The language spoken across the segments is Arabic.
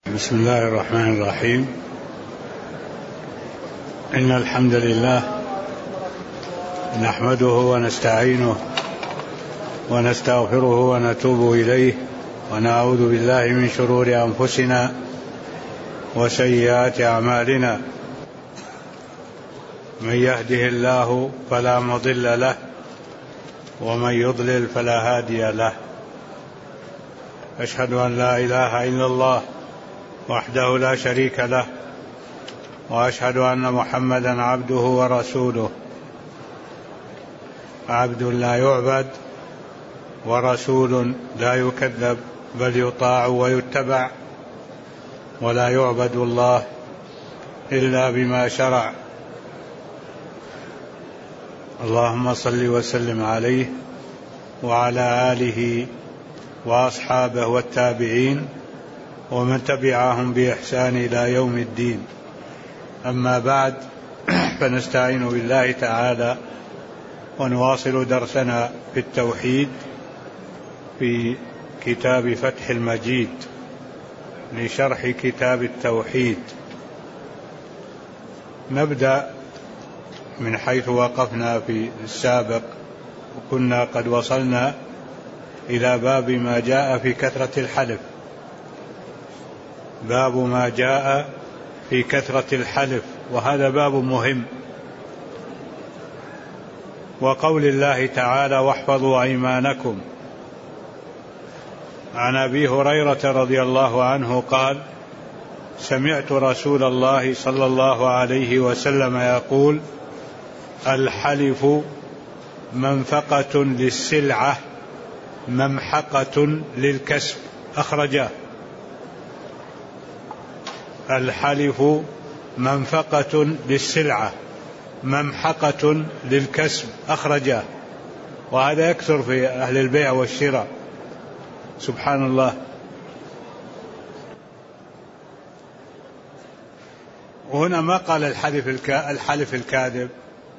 بسم الله الرحمن الرحيم. إن الحمد لله نحمده ونستعينه ونستغفره ونتوب إليه ونعوذ بالله من شرور أنفسنا وسيئات أعمالنا. من يهده الله فلا مضل له ومن يضلل فلا هادي له. أشهد أن لا إله إلا الله وحده لا شريك له، وأشهد أن محمدا عبده ورسوله، عبد لا يعبد ورسول لا يكذب، بل يطاع ويتبع، ولا يعبد الله إلا بما شرع. اللهم صل وسلم عليه وعلى آله وأصحابه والتابعين ومن تبعهم بإحسان إلى يوم الدين. أما بعد، فنستعين بالله تعالى ونواصل درسنا في التوحيد في كتاب فتح المجيد لشرح كتاب التوحيد. نبدأ من حيث وقفنا في السابق، وكنا قد وصلنا إلى باب ما جاء في كثرة الحلف. باب ما جاء في كثرة الحلف، وهذا باب مهم. وقول الله تعالى: واحفظوا أيمانكم. عن أبي هريرة رضي الله عنه قال: سمعت رسول الله صلى الله عليه وسلم يقول: الحلف منفقة للسلعة ممحقة للكسب. أخرجاه. الحلف منفقة للسلعة ممحقة للكسب. أخرجاه. وهذا يكثر في أهل البيع والشراء، سبحان الله. وهنا ما قال الحلف الكاذب،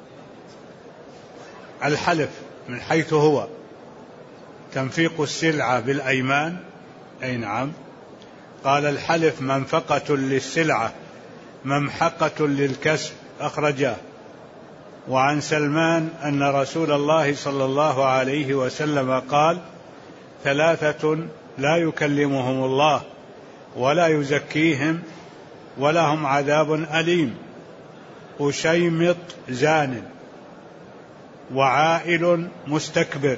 الحلف من حيث هو تنفيق السلعة بالأيمان. أي نعم. قال: الحلف منفقة للسلعة ممحقة للكسب. أخرجاه. وعن سلمان أن رسول الله صلى الله عليه وسلم قال: ثلاثة لا يكلمهم الله ولا يزكيهم ولهم عذاب أليم: أشيمط زان، وعائل مستكبر،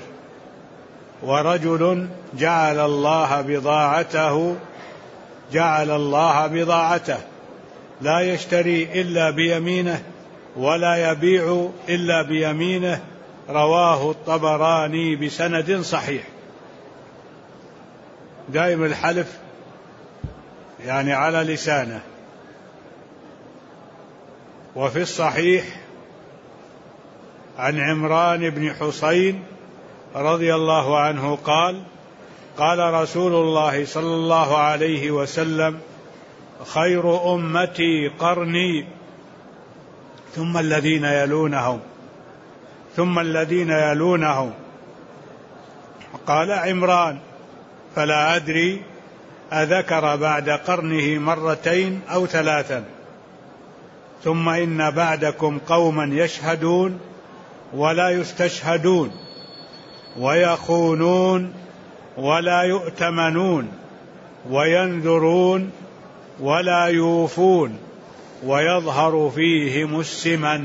ورجل جعل الله بضاعته لا يشتري إلا بيمينه ولا يبيع إلا بيمينه. رواه الطبراني بسند صحيح. دائم الحلف يعني على لسانه. وفي الصحيح عن عمران بن حسين رضي الله عنه قال: قال رسول الله صلى الله عليه وسلم: خير أمتي قرني ثم الذين يلونهم. قال عمران: فلا أدري أذكر بعد قرنه مرتين أو ثلاثا. ثم إن بعدكم قوما يشهدون ولا يستشهدون، ويخونون ولا يؤتمنون، وينذرون ولا يوفون، ويظهر فيهم السمن.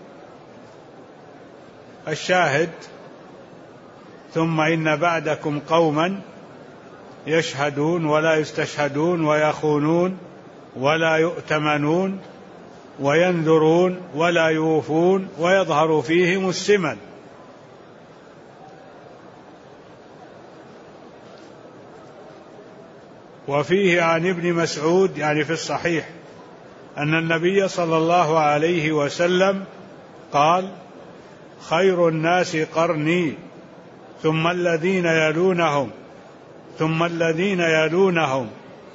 الشاهد: ثم إن بعدكم قوما يشهدون ولا يستشهدون، ويخونون ولا يؤتمنون، وينذرون ولا يوفون، ويظهر فيهم السمن. وفيه عن ابن مسعود يعني في الصحيح أن النبي صلى الله عليه وسلم قال: خير الناس قرني ثم الذين يلونهم ثم الذين يلونهم،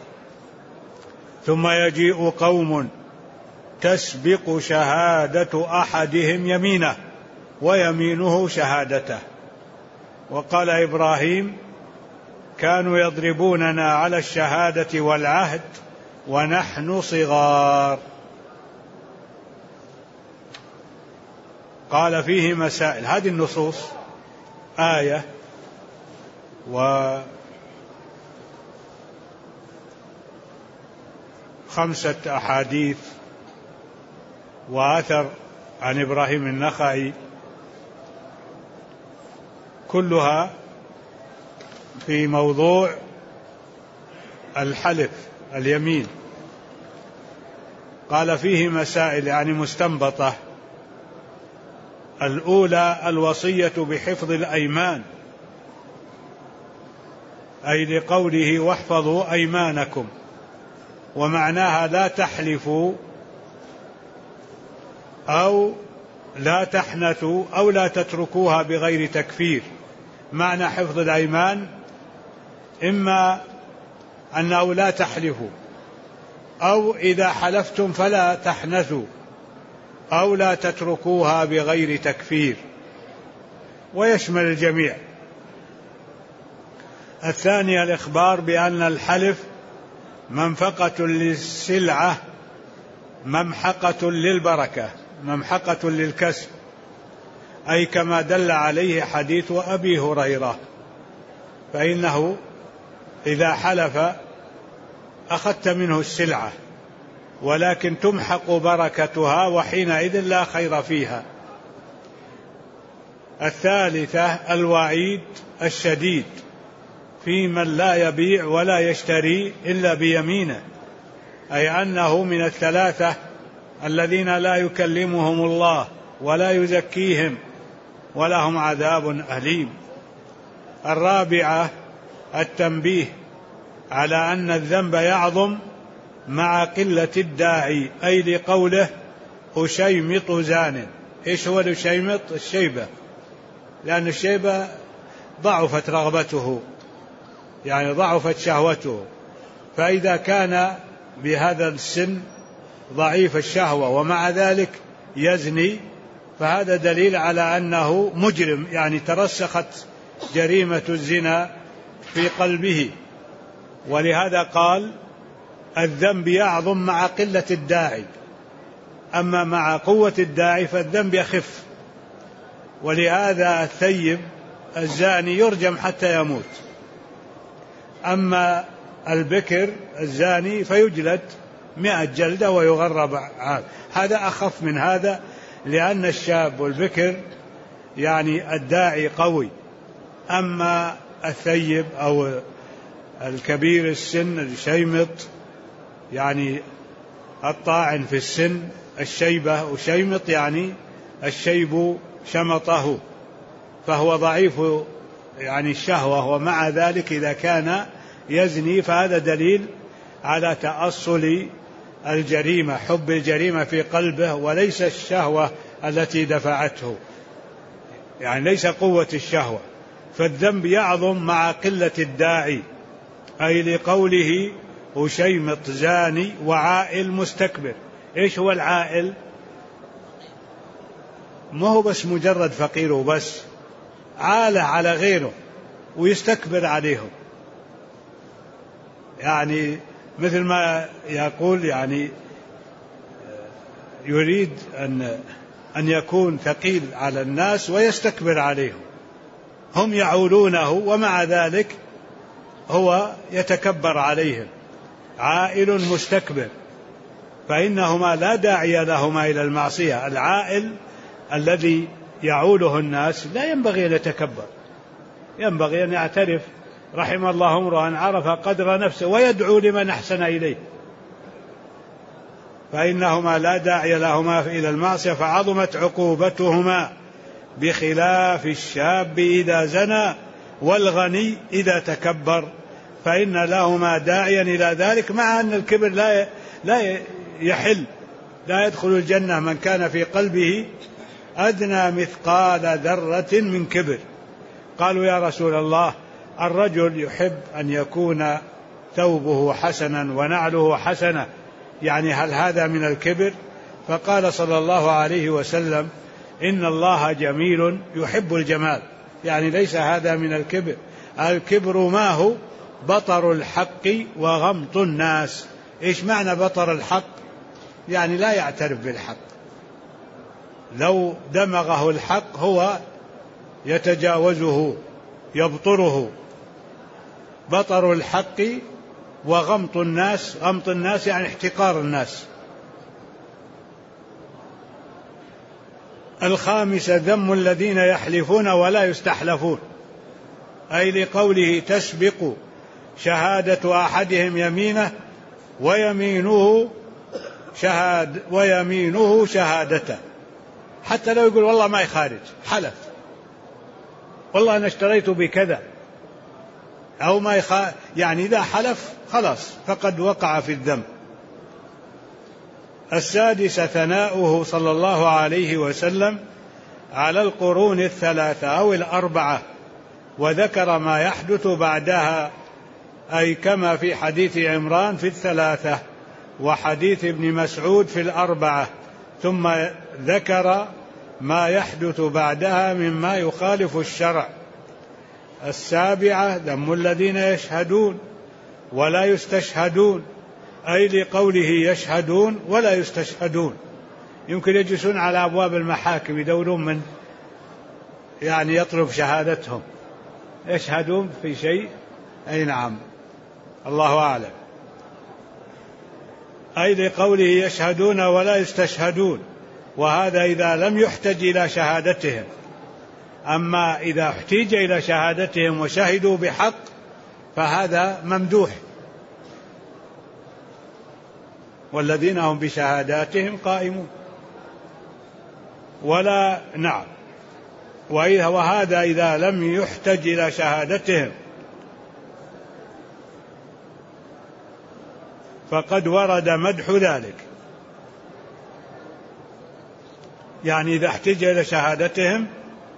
ثم يجيء قوم تسبق شهادة أحدهم يمينه ويمينه شهادته. وقال إبراهيم: كانوا يضربوننا على الشهادة والعهد ونحن صغار. قال فيه مسائل. هذه النصوص آية وخمسة أحاديث وأثر عن إبراهيم النخعي، كلها في موضوع الحلف اليمين. قال فيه مسائل يعني مستنبطة. الأولى الوصية بحفظ الأيمان، أي لقوله واحفظوا أيمانكم، ومعناها لا تحلفوا أو لا تحنثوا أو لا تتركوها بغير تكفير. معنى حفظ الأيمان إما أنه لا تحلفوا، أو إذا حلفتم فلا تحنثوا، أو لا تتركوها بغير تكفير، ويشمل الجميع. الثانية الإخبار بأن الحلف منفقة للسلعة ممحقة للبركة، ممحقة للكسب، أي كما دل عليه حديث أبي هريرة، فإنه إذا حلف أخذت منه السلعة ولكن تمحق بركتها، وحينئذ لا خير فيها. الثالثة الوعيد الشديد في من لا يبيع ولا يشتري إلا بيمينه، أي أنه من الثلاثة الذين لا يكلمهم الله ولا يزكيهم ولهم عذاب أليم. الرابعة التنبيه على أن الذنب يعظم مع قلة الداعي، أي لقوله أشيمط زان. إيش هو الأشيمط؟ الشيبة، لأن الشيبة ضعفت رغبته، يعني ضعفت شهوته، فإذا كان بهذا السن ضعيف الشهوة ومع ذلك يزني، فهذا دليل على أنه مجرم، يعني ترسخت جريمة الزنا في قلبه. ولهذا قال الذنب يعظم مع قلة الداعي، أما مع قوة الداعي فالذنب يخف. ولهذا الثيب الزاني يرجم حتى يموت، أما البكر الزاني فيجلد 100 جلدة ويغرب عام. هذا أخف من هذا، لأن الشاب والبكر يعني الداعي قوي، أما الثيب أو الكبير السن الشيمط يعني الطاعن في السن، الشيبة وشيمط يعني الشيب شمطه، فهو ضعيف يعني الشهوة، ومع ذلك إذا كان يزني فهذا دليل على تأصل الجريمة، حب الجريمة في قلبه وليس الشهوة التي دفعته، يعني ليس قوة الشهوة. فالذنب يعظم مع قلة الداعي، أي لقوله أشيمط زاني وعائل مستكبر. إيش هو العائل؟ ما هو بس مجرد فقير وبس، عاله على غيره ويستكبر عليهم، يعني مثل ما يقول يعني يريد أن يكون ثقيل على الناس ويستكبر عليهم، هم يعولونه ومع ذلك هو يتكبر عليهم. عائل مستكبر، فإنهما لا داعي لهما إلى المعصية. العائل الذي يعوله الناس لا ينبغي أن يتكبر، ينبغي أن يعترف رحم الله امرأ عرف قدر نفسه ويدعو لمن أحسن إليه، فإنهما لا داعي لهما إلى المعصية فعظمت عقوبتهما، بخلاف الشاب إذا زنى والغني إذا تكبر، فإن لهما داعيا إلى ذلك، مع أن الكبر لا يحل، لا يدخل الجنة من كان في قلبه أدنى مثقال ذرة من كبر. قالوا يا رسول الله الرجل يحب أن يكون ثوبه حسنا ونعله حسنة، يعني هل هذا من الكبر؟ فقال صلى الله عليه وسلم إن الله جميل يحب الجمال، يعني ليس هذا من الكبر. الكبر ما هو؟ بطر الحق وغمط الناس، إيش معنى بطر الحق؟ يعني لا يعترف بالحق، لو دمغه الحق هو يتجاوزه يبطره. بطر الحق وغمط الناس، غمط الناس يعني احتقار الناس. الخامسة ذم الذين يحلفون ولا يستحلفون، أي لقوله تسبق شهادة أحدهم يمينه ويمينه شهادته، حتى لو يقول والله ما يخارج، حلف والله أنا اشتريت بكذا أو ما يعني إذا حلف خلاص فقد وقع في الذنب. السادسة ثناؤه صلى الله عليه وسلم على القرون الثلاثة أو الأربعة، وذكر ما يحدث بعدها، أي كما في حديث عمران في الثلاثة وحديث ابن مسعود في الأربعة، ثم ذكر ما يحدث بعدها مما يخالف الشرع. السابعة ذم الذين يشهدون ولا يستشهدون، أي لقوله يشهدون ولا يستشهدون، يمكن يجلسون على أبواب المحاكم يدورون من يعني يطلب شهادتهم، يشهدون في شيء، أي نعم الله أعلم، أي لقوله يشهدون ولا يستشهدون، وهذا إذا لم يحتج إلى شهادتهم. أما إذا احتيج إلى شهادتهم وشهدوا بحق فهذا ممدوح. والذين هم بشهاداتهم قائمون ولا نعم. وهذا إذا لم يحتج إلى شهادتهم فقد ورد مدح ذلك، يعني إذا احتج إلى شهادتهم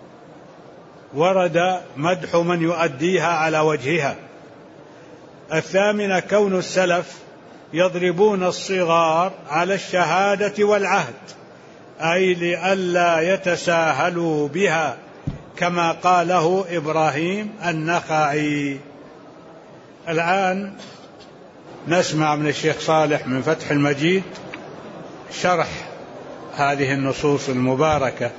ورد مدح من يؤديها على وجهها. الثامنة كون السلف يضربون الصغار على الشهادة والعهد، أي لئلا يتساهلوا بها، كما قاله إبراهيم النخعي. الآن نسمع من الشيخ صالح من فتح المجيد شرح هذه النصوص المباركة،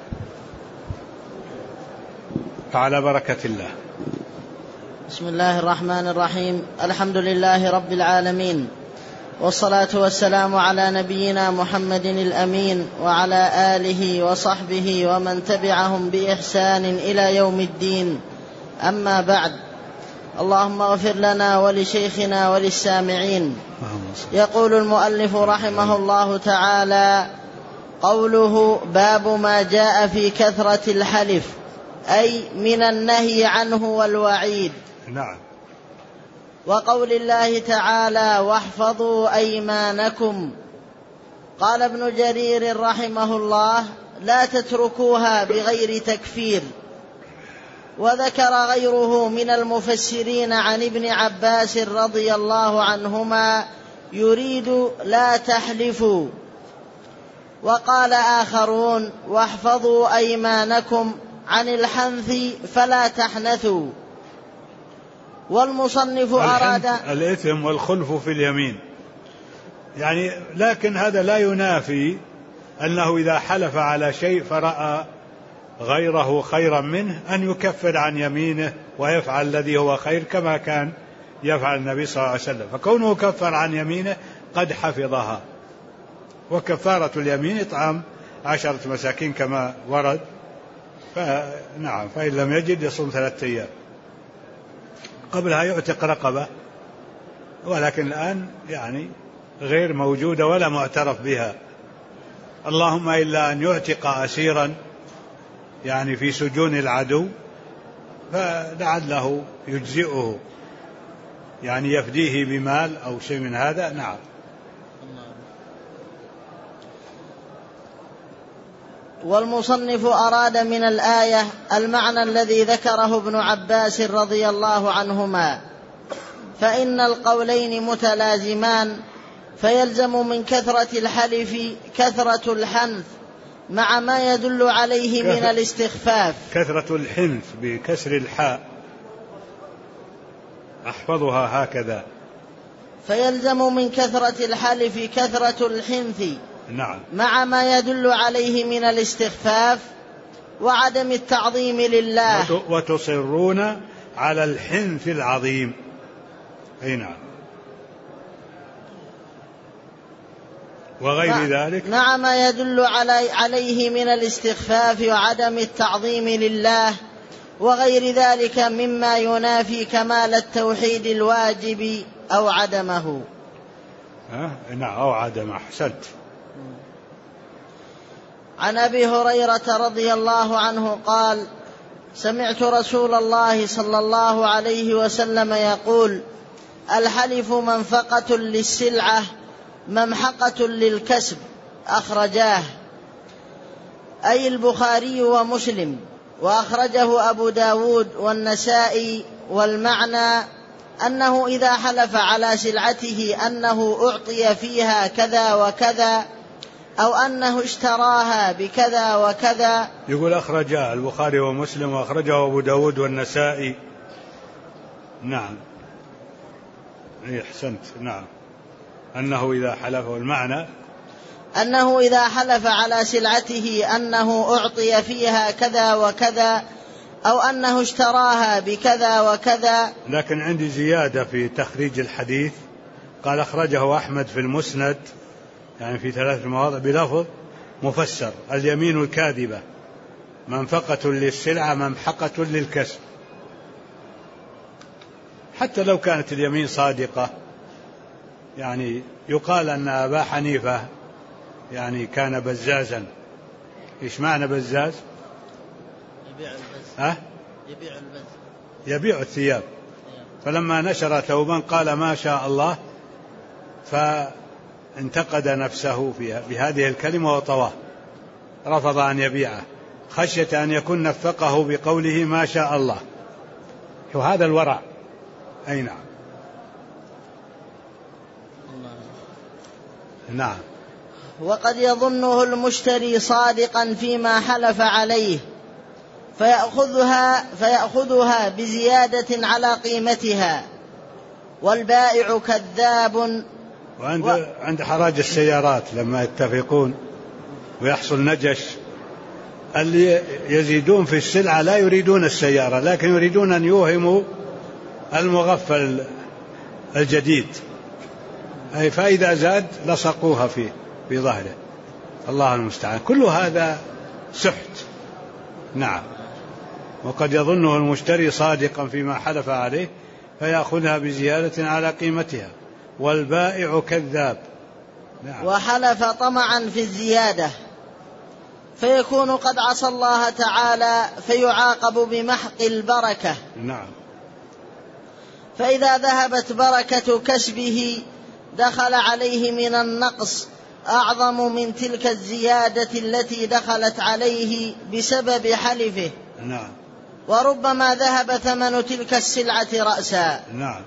فعلى بركة الله. بسم الله الرحمن الرحيم. الحمد لله رب العالمين، والصلاة والسلام على نبينا محمد الأمين وعلى آله وصحبه ومن تبعهم بإحسان إلى يوم الدين. أما بعد، اللهم اغفر لنا ولشيخنا وللسامعين. يقول المؤلف رحمه الله تعالى: قوله باب ما جاء في كثرة الحلف، أي من النهي عنه والوعيد. نعم. وقول الله تعالى: واحفظوا أيمانكم. قال ابن جرير رحمه الله: لا تتركوها بغير تكفير. وذكر غيره من المفسرين عن ابن عباس رضي الله عنهما: يريد لا تحلفوا. وقال آخرون: واحفظوا أيمانكم عن الحنث فلا تحنثوا. والمصنف أراد الإثم والخلف في اليمين، يعني لكن هذا لا ينافي أنه إذا حلف على شيء فرأى غيره خيرا منه أن يكفر عن يمينه ويفعل الذي هو خير، كما كان يفعل النبي صلى الله عليه وسلم. فكونه كفر عن يمينه قد حفظها. وكفارة اليمين إطعام 10 مساكين كما ورد، فنعم، فإن لم يجد يصوم 3 أيام. قبلها يعتق رقبة، ولكن الآن يعني غير موجودة ولا معترف بها، اللهم إلا أن يعتق أسيرا يعني في سجون العدو، فلعله يجزئه، يعني يفديه بمال أو شيء من هذا. نعم. والمصنف أراد من الآية المعنى الذي ذكره ابن عباس رضي الله عنهما، فإن القولين متلازمان، فيلزم من كثرة الحلف كثرة الحنث مع ما يدل عليه من الاستخفاف. كثرة الحنث بكسر الحاء، أحفظها هكذا. فيلزم من كثرة الحلف كثرة الحنث. نعم. مع ما يدل عليه من الاستخفاف وعدم التعظيم لله. وتصرون على الحنث العظيم. أي نعم. وغير ذلك. مع ما يدل عليه من الاستخفاف وعدم التعظيم لله وغير ذلك مما ينافي كمال التوحيد الواجب أو عدمه. نعم أو عدمه. أحسنت. عن أبي هريرة رضي الله عنه قال: سمعت رسول الله صلى الله عليه وسلم يقول: الحلف منفقة للسلعة ممحقة للكسب. أخرجاه أي البخاري ومسلم، وأخرجه أبو داود والنسائي، والمعنى أنه إذا حلف على سلعته أنه أعطي فيها كذا وكذا أو أنه اشتراها بكذا وكذا. يقول أخرجه البخاري ومسلم وأخرجه أبو داود والنسائي. نعم. أحسنت. نعم. أنه إذا حلف، والمعنى أنه إذا حلف على سلعته أنه أعطي فيها كذا وكذا أو أنه اشتراها بكذا وكذا. لكن عندي زيادة في تخريج الحديث، قال أخرجه أحمد في المسند، يعني في 3 مواضع بلفظ مفسر: اليمين الكاذبة منفقة للسلعة ممحقة للكسب. حتى لو كانت اليمين صادقة، يعني يقال أن أبا حنيفة يعني كان بزازا. إيش معنى بزاز؟ يبيع الثياب. فلما نشر ثوبا قال ما شاء الله، فانتقد نفسه بهذه الكلمة وطواه، رفض أن يبيعه خشية أن يكون نفقه بقوله ما شاء الله. وهذا الورع. أي نعم. نعم. وقد يظنه صادقا فيما حلف عليه فيأخذها بزيادة على قيمتها، والبائع كذاب. عند حراج السيارات لما يتفقون ويحصل نجش، اللي يزيدون في السلعة لا يريدون السيارة، لكن يريدون أن يوهموا المغفل الجديد، أي فإذا زاد لصقوها في ظهره. الله المستعان. كل هذا سحت. نعم. وقد يظنه المشتري صادقا فيما حلف عليه فيأخذها بزيادة على قيمتها، والبائع كذاب. نعم. وحلف طمعا في الزيادة فيكون قد عصى الله تعالى فيعاقب بمحق البركة. نعم. فإذا ذهبت بركة كسبه دخل عليه من النقص أعظم من تلك الزيادة التي دخلت عليه بسبب حلفه. نعم. وربما ذهب ثمن تلك السلعة رأسا. نعم.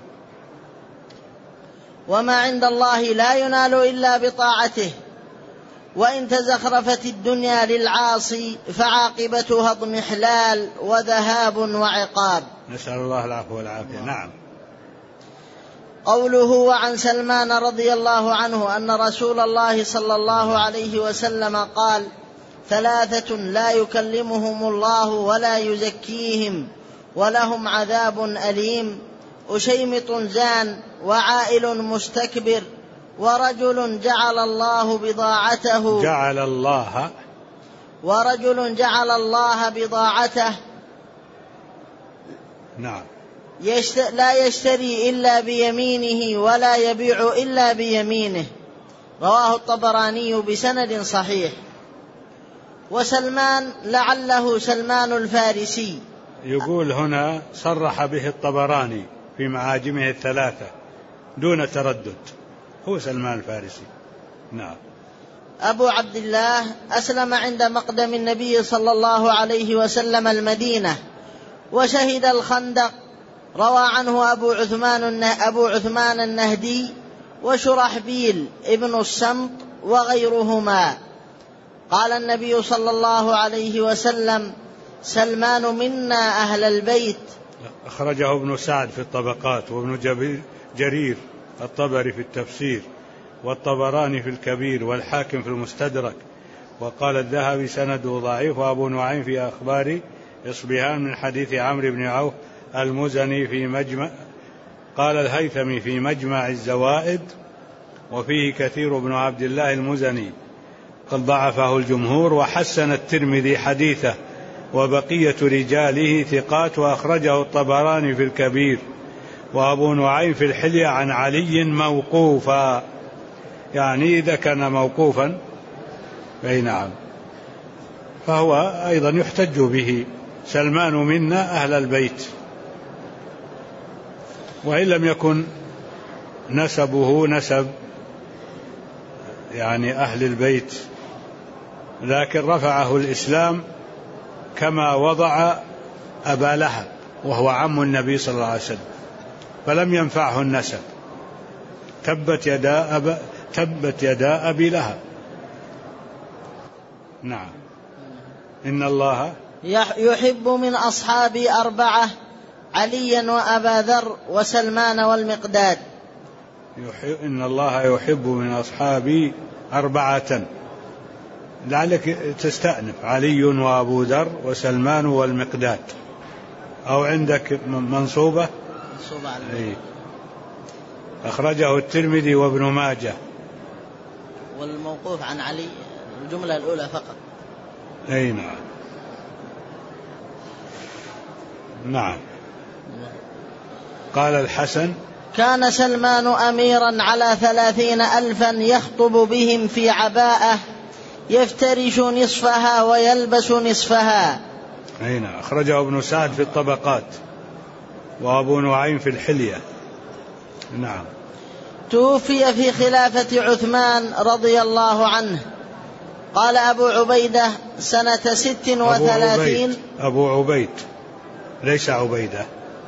وما عند الله لا ينال إلا بطاعته، وإن تزخرفت الدنيا للعاصي فعاقبتها اضمحلال وذهاب وعقاب. نسأل الله العفو والعافية. نعم. قوله: وعن سلمان رضي الله عنه أن رسول الله صلى الله عليه وسلم قال: 3 لا يكلمهم الله ولا يزكيهم ولهم عذاب أليم: أشيمط زان، وعائل مستكبر، ورجل جعل الله بضاعته نعم. لا يشتري إلا بيمينه ولا يبيع إلا بيمينه. رواه الطبراني بسند صحيح. وسلمان لعله سلمان الفارسي. يقول هنا صرح به الطبراني في معاجمه 3 دون تردد، هو سلمان الفارسي. نعم. أبو عبد الله أسلم عند مقدم النبي صلى الله عليه وسلم المدينة وشهد الخندق. روى عنه أبو عثمان النهدي وشرحبيل ابن السمط وغيرهما. قال النبي صلى الله عليه وسلم: سلمان منا أهل البيت. أخرجه ابن سعد في الطبقات وابن جرير الطبري في التفسير، والطبراني في الكبير، والحاكم في المستدرك. وقال الذهبي سنده ضعيف. وأبو نعيم في أخبار إصبهان من حديث عمرو بن عوف المزني في مجمع. قال الهيثمي في مجمع الزوائد وفيه كثير بن عبد الله المزني قد ضعفه الجمهور، وحسن الترمذي حديثه وبقية رجاله ثقات، وأخرجه الطبراني في الكبير، وأبو نعيم في الحلية عن علي موقوفا، يعني إذا كان موقوفا أي نعم فهو أيضا يحتج به. سلمان منا أهل البيت، وإن لم يكن نسبه نسب يعني أهل البيت، لكن رفعه الإسلام كما وضع أبا لهب وهو عم النبي صلى الله عليه وسلم، فلم ينفعه النسب. تبت يدا أبي لهب. نعم. إن الله يحب من أصحابي 4: عليا وأبا ذر وسلمان والمقداد. إن الله يحب من أصحابي 4، لعلك تستأنف: علي وأبو ذر وسلمان والمقداد، أو عندك منصوبة عليه. أخرجه الترمذي وابن ماجه. والموقوف عن علي الجملة الأولى فقط. أي نعم. نعم. قال الحسن: كان سلمان أميرا على 30,000 يخطب بهم في عباءة يفترش نصفها ويلبس نصفها. أي نعم. أخرجه ابن سعد في الطبقات، وأبو نعيم في الحلية. نعم. توفي في خلافة عثمان رضي الله عنه. قال أبو عبيدة سنة 36. أبو عبيد ليس عبيدة.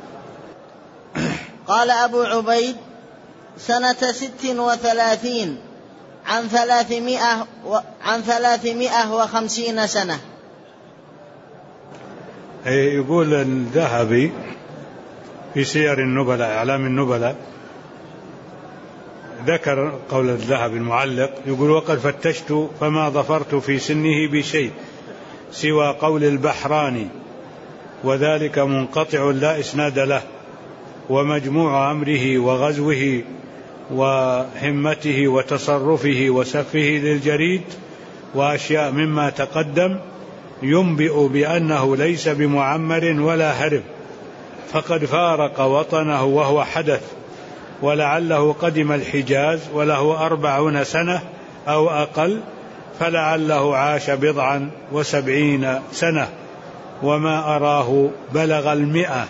قال أبو عبيد سنة 36 عن 350 سنة. يقول الذهبي في سير النبلاء أعلام النبلاء، ذكر قول الذهبي المعلق، يقول: وقد فتشت فما ظفرت في سنه بشيء سوى قول البحراني، وذلك منقطع لا إسناد له، ومجموع أمره وغزوه وهمته وتصرفه وسفه للجريد وأشياء مما تقدم ينبئ بأنه ليس بمعمر ولا هرب، فقد فارق وطنه وهو حدث، ولعله قدم الحجاز وله 40 سنة أو أقل، فلعله عاش 70 سنة، وما أراه بلغ 100،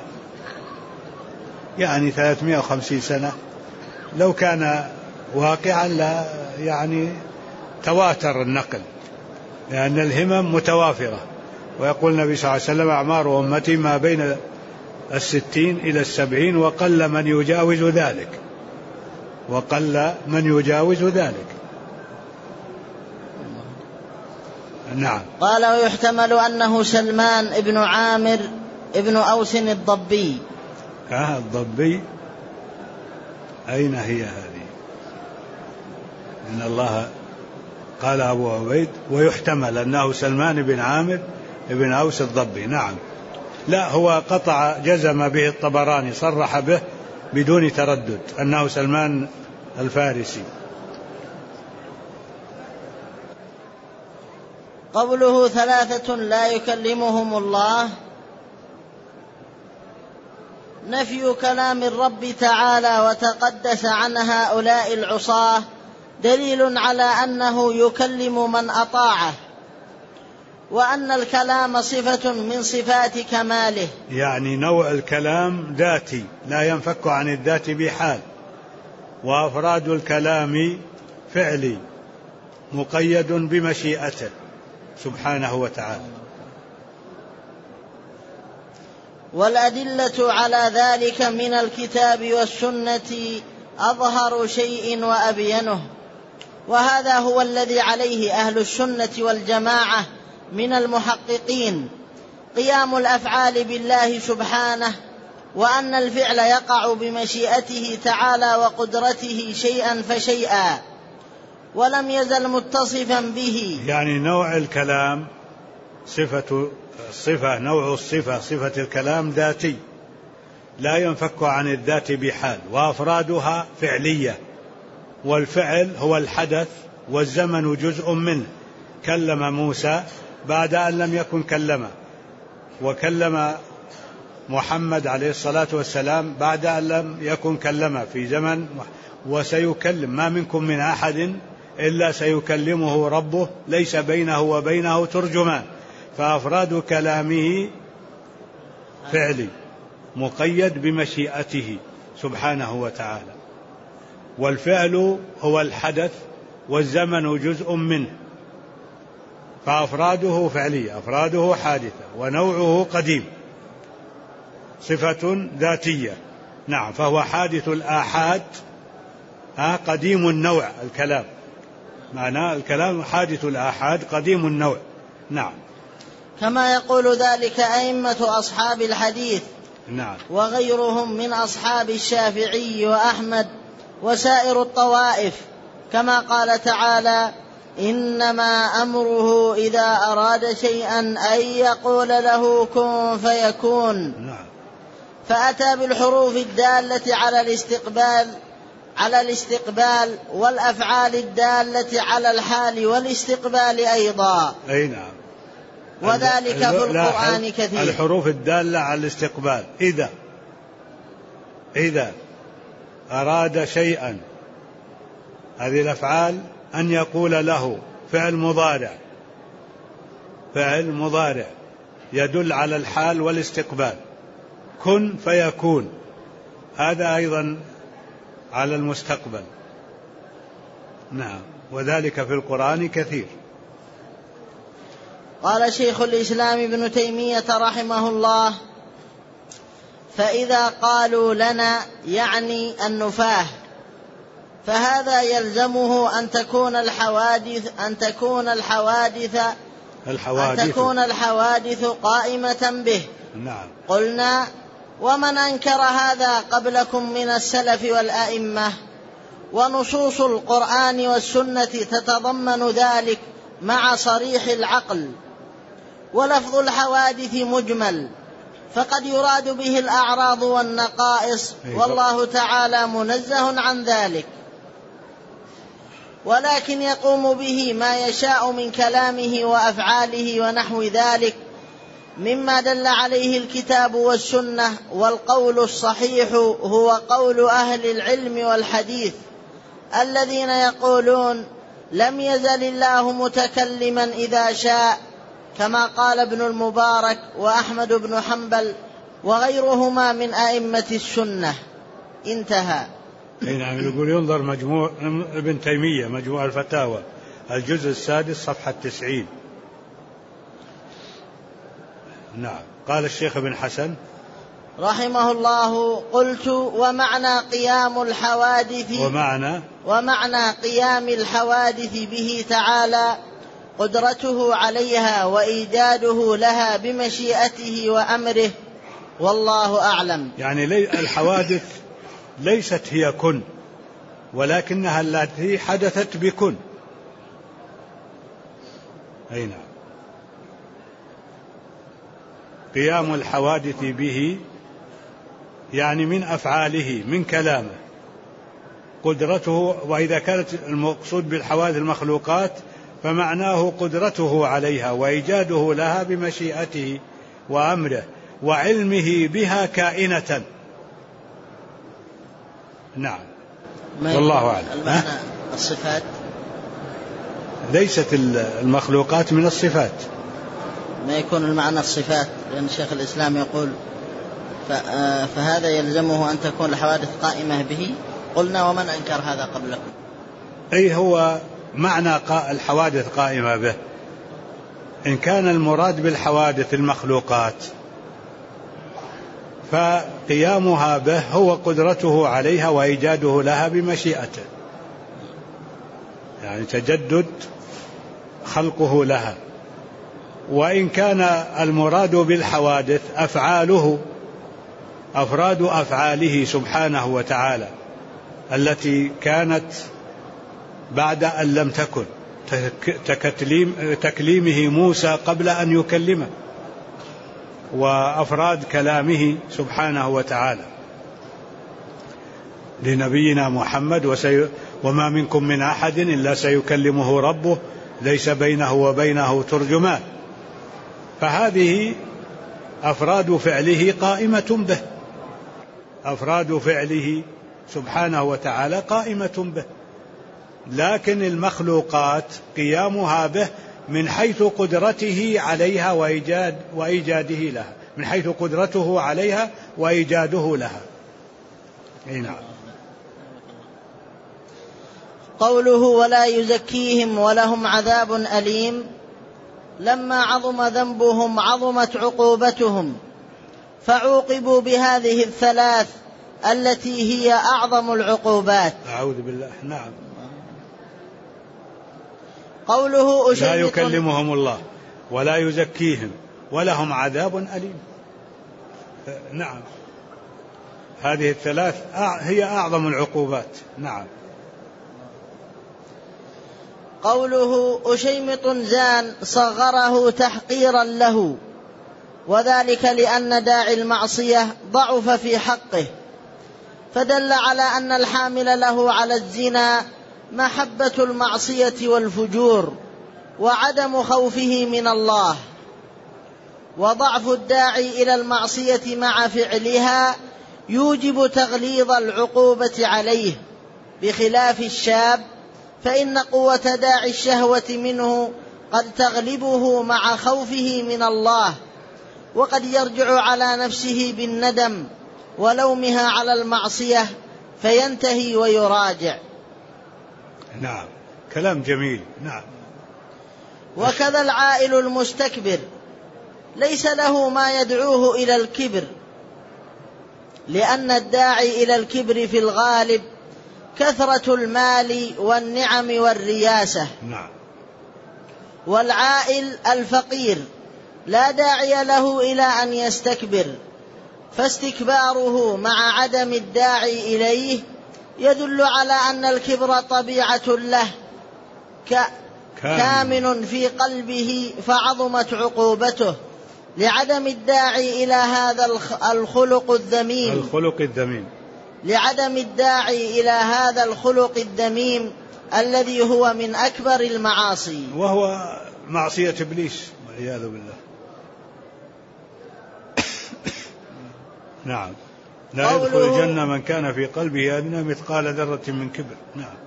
يعني 350 سنة. لو كان واقعا لا يعني تواتر النقل، لأن الهمم متوافرة. ويقول النبي صلى الله عليه وسلم: أعمار أمتي ما بين 60 إلى 70، وقل من يجاوز ذلك، وقل من يجاوز ذلك. نعم. قال: ويحتمل أنه سلمان ابن عامر ابن أوس الضبي. الضبي أين هي هذه؟ إن الله قال أبو عبيد: ويحتمل أنه سلمان بن عامر ابن أوس الضبي. نعم. لا، هو قطع جزم به الطبراني، صرح به بدون تردد أنه سلمان الفارسي. قوله 3 لا يكلمهم الله، نفي كلام الرب تعالى وتقدس عن هؤلاء العصاة دليل على أنه يكلم من أطاعه، وأن الكلام صفة من صفات كماله، يعني نوع الكلام ذاتي لا ينفك عن الذات بحال، وأفراد الكلام فعلي مقيد بمشيئته سبحانه وتعالى. والأدلة على ذلك من الكتاب والسنة أظهر شيء وأبينه، وهذا هو الذي عليه أهل السنة والجماعة من المحققين: قيام الأفعال بالله سبحانه وأن الفعل يقع بمشيئته تعالى وقدرته شيئا فشيئا، ولم يزل متصفا به. يعني نوع الكلام نوع الصفة صفة الكلام ذاتي لا ينفك عن الذات بحال، وأفرادها فعلية، والفعل هو الحدث والزمن جزء منه. كلم موسى بعد أن لم يكن كلمه، وكلم محمد عليه الصلاة والسلام بعد أن لم يكن كلمه في زمن، وسيكلم ما منكم من أحد إلا سيكلمه ربه ليس بينه وبينه ترجمان. فأفراد كلامه فعلي مقيد بمشيئته سبحانه وتعالى، والفعل هو الحدث والزمن جزء منه، فأفراده فعلية، أفراده حادثة، ونوعه قديم، صفة ذاتية. نعم، فهو حادث الآحاد، قديم النوع. الكلام معناه الكلام حادث الآحاد قديم النوع. نعم، كما يقول ذلك أئمة أصحاب الحديث. نعم، وغيرهم من أصحاب الشافعي وأحمد وسائر الطوائف، كما قال تعالى: إنما أمره إذا أراد شيئا أن يقول له كن فيكون. نعم. فأتى بالحروف الدالة على الاستقبال والأفعال الدالة على الحال والاستقبال أيضا. أي نعم. وذلك في القرآن كثير. الحروف الدالة على الاستقبال، إذا أراد شيئا، هذه الأفعال أن يقول له فعل مضارع يدل على الحال والاستقبال. كن فيكون، هذا أيضا على المستقبل. نعم، وذلك في القرآن كثير. قال شيخ الإسلام ابن تيمية رحمه الله: فإذا قالوا لنا يعني النفاه، فهذا يلزمه أن تكون الحوادث قائمة به. نعم. قلنا: ومن أنكر هذا قبلكم من السلف والأئمة؟ ونصوص القرآن والسنة تتضمن ذلك مع صريح العقل. ولفظ الحوادث مجمل، فقد يراد به الأعراض والنقائص، والله تعالى منزه عن ذلك، ولكن يقوم به ما يشاء من كلامه وأفعاله ونحو ذلك مما دل عليه الكتاب والسنة. والقول الصحيح هو قول أهل العلم والحديث الذين يقولون: لم يزل الله متكلما إذا شاء، كما قال ابن المبارك وأحمد بن حنبل وغيرهما من أئمة السنة. انتهى. نعم. يقول ينظر مجموع ابن تيمية مجموع الفتاوى الجزء 6 صفحة 90. نعم. قال الشيخ ابن حسن رحمه الله: قلت: ومعنى قيام الحوادث به تعالى قدرته عليها وإيجاده لها بمشيئته وأمره، والله أعلم. يعني الحوادث ليست هي كن، ولكنها التي حدثت بكن. أي نعم. قيام الحوادث به يعني من أفعاله، من كلامه، قدرته. وإذا كانت المقصود بالحوادث المخلوقات فمعناه قدرته عليها وإيجاده لها بمشيئته وأمره وعلمه بها كائنة. نعم، والله أعلم. المعنى الصفات ليست المخلوقات من الصفات. ما يكون المعنى الصفات، لأن شيخ الإسلام يقول: فهذا يلزمه أن تكون الحوادث قائمة به. قلنا: ومن أنكر هذا قبلكم؟ أي هو معنى الحوادث قائمة به. إن كان المراد بالحوادث المخلوقات فقيامها به هو قدرته عليها وإيجاده لها بمشيئته، يعني تجدد خلقه لها. وإن كان المراد بالحوادث أفعاله أفراد أفعاله سبحانه وتعالى التي كانت بعد أن لم تكن، تكليمه موسى قبل أن يكلمه، وأفراد كلامه سبحانه وتعالى لنبينا محمد: وما منكم من أحد إلا سيكلمه ربه ليس بينه وبينه ترجمان. فهذه أفراد فعله قائمة به، أفراد فعله سبحانه وتعالى قائمة به، لكن المخلوقات قيامها به من حيث قدرته عليها وإيجاده لها، من حيث قدرته عليها وإيجاده لها. نعم. قوله ولا يزكيهم ولهم عذاب أليم، لما عظم ذنبهم عظمت عقوبتهم، فعوقبوا بهذه الثلاث التي هي أعظم العقوبات. أعوذ بالله. نعم. قوله لا يكلمهم الله ولا يزكيهم ولهم عذاب أليم. نعم، هذه الثلاث هي أعظم العقوبات. نعم. قوله أشيمط زان صغره تحقيرا له، وذلك لأن داعي المعصية ضعف في حقه، فدل على أن الحامل له على الزنا محبة المعصية والفجور وعدم خوفه من الله، وضعف الداعي إلى المعصية مع فعلها يوجب تغليظ العقوبة عليه، بخلاف الشاب فإن قوة داعي الشهوة منه قد تغلبه مع خوفه من الله، وقد يرجع على نفسه بالندم ولومها على المعصية فينتهي ويراجع. نعم، كلام جميل. نعم. وكذا العائل المستكبر ليس له ما يدعوه إلى الكبر، لأن الداعي إلى الكبر في الغالب كثرة المال والنعم والرياسة. نعم. والعائل الفقير لا داعي له إلى أن يستكبر، فاستكباره مع عدم الداعي إليه يدل على أن الكبر طبيعة له كامن في قلبه، فعظمت عقوبته لعدم الداعي إلى هذا الخلق الذميم، لعدم الداعي إلى هذا الخلق الذميم الذي هو من أكبر المعاصي، وهو معصية إبليس والعياذ بالله. نعم. لا يدخل الجنة من كان في قلبه أدنى مثقال ذرة من كبر. نعم.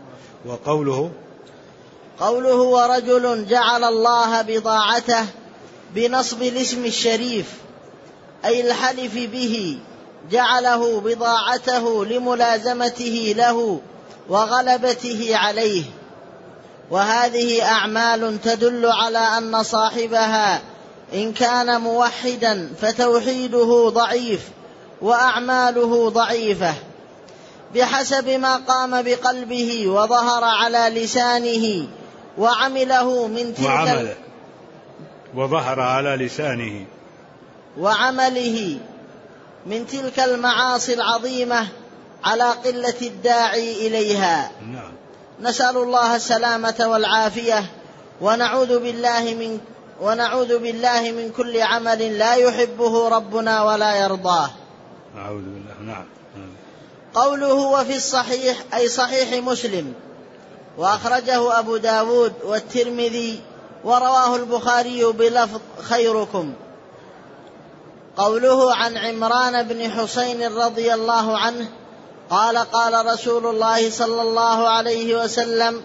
وقوله ورجل جعل الله بضاعته بنصب الاسم الشريف، أي الحلف به، جعله بضاعته لملازمته له وغلبته عليه. وهذه أعمال تدل على أن صاحبها إن كان موحدا فتوحيده ضعيف وأعماله ضعيفة، بحسب ما قام بقلبه وظهر على لسانه وعمله من تلك وظهر على لسانه وعمله من تلك المعاصي العظيمة على قلة الداعي إليها. نعم. نسأل الله السلامة والعافية، ونعوذ بالله من كل عمل لا يحبه ربنا ولا يرضاه. أعوذ بالله. نعم. قوله وفي الصحيح أي صحيح مسلم، وأخرجه أبو داود والترمذي، ورواه البخاري بلفظ خيركم. قوله عن عمران بن حسين رضي الله عنه قال قال رسول الله صلى الله عليه وسلم: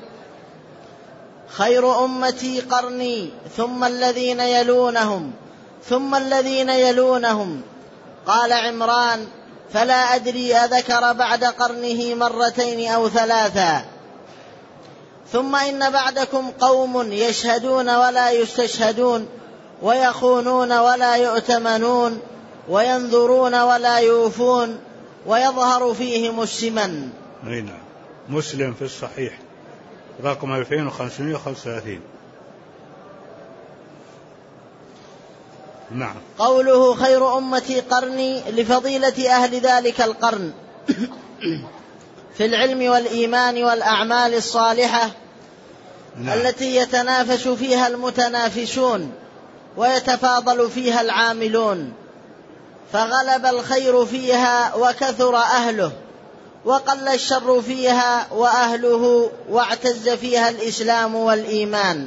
خير أمتي قرني ثم الذين يلونهم ثم الذين يلونهم. قال عمران: فلا أدري أذكر بعد قرنه مرتين أو ثلاثا. ثم إن بعدكم قوم يشهدون ولا يستشهدون، ويخونون ولا يؤتمنون، وينذرون ولا يوفون، ويظهر فيهم السمن. نعم. مسلم في الصحيح رقم 2535. نعم. قوله خير أمتي قرني لفضيلة أهل ذلك القرن في العلم والإيمان والأعمال الصالحة. نعم. التي يتنافس فيها المتنافسون ويتفاضل فيها العاملون، فغلب الخير فيها وكثر أهله، وقل الشر فيها وأهله، واعتز فيها الإسلام والإيمان،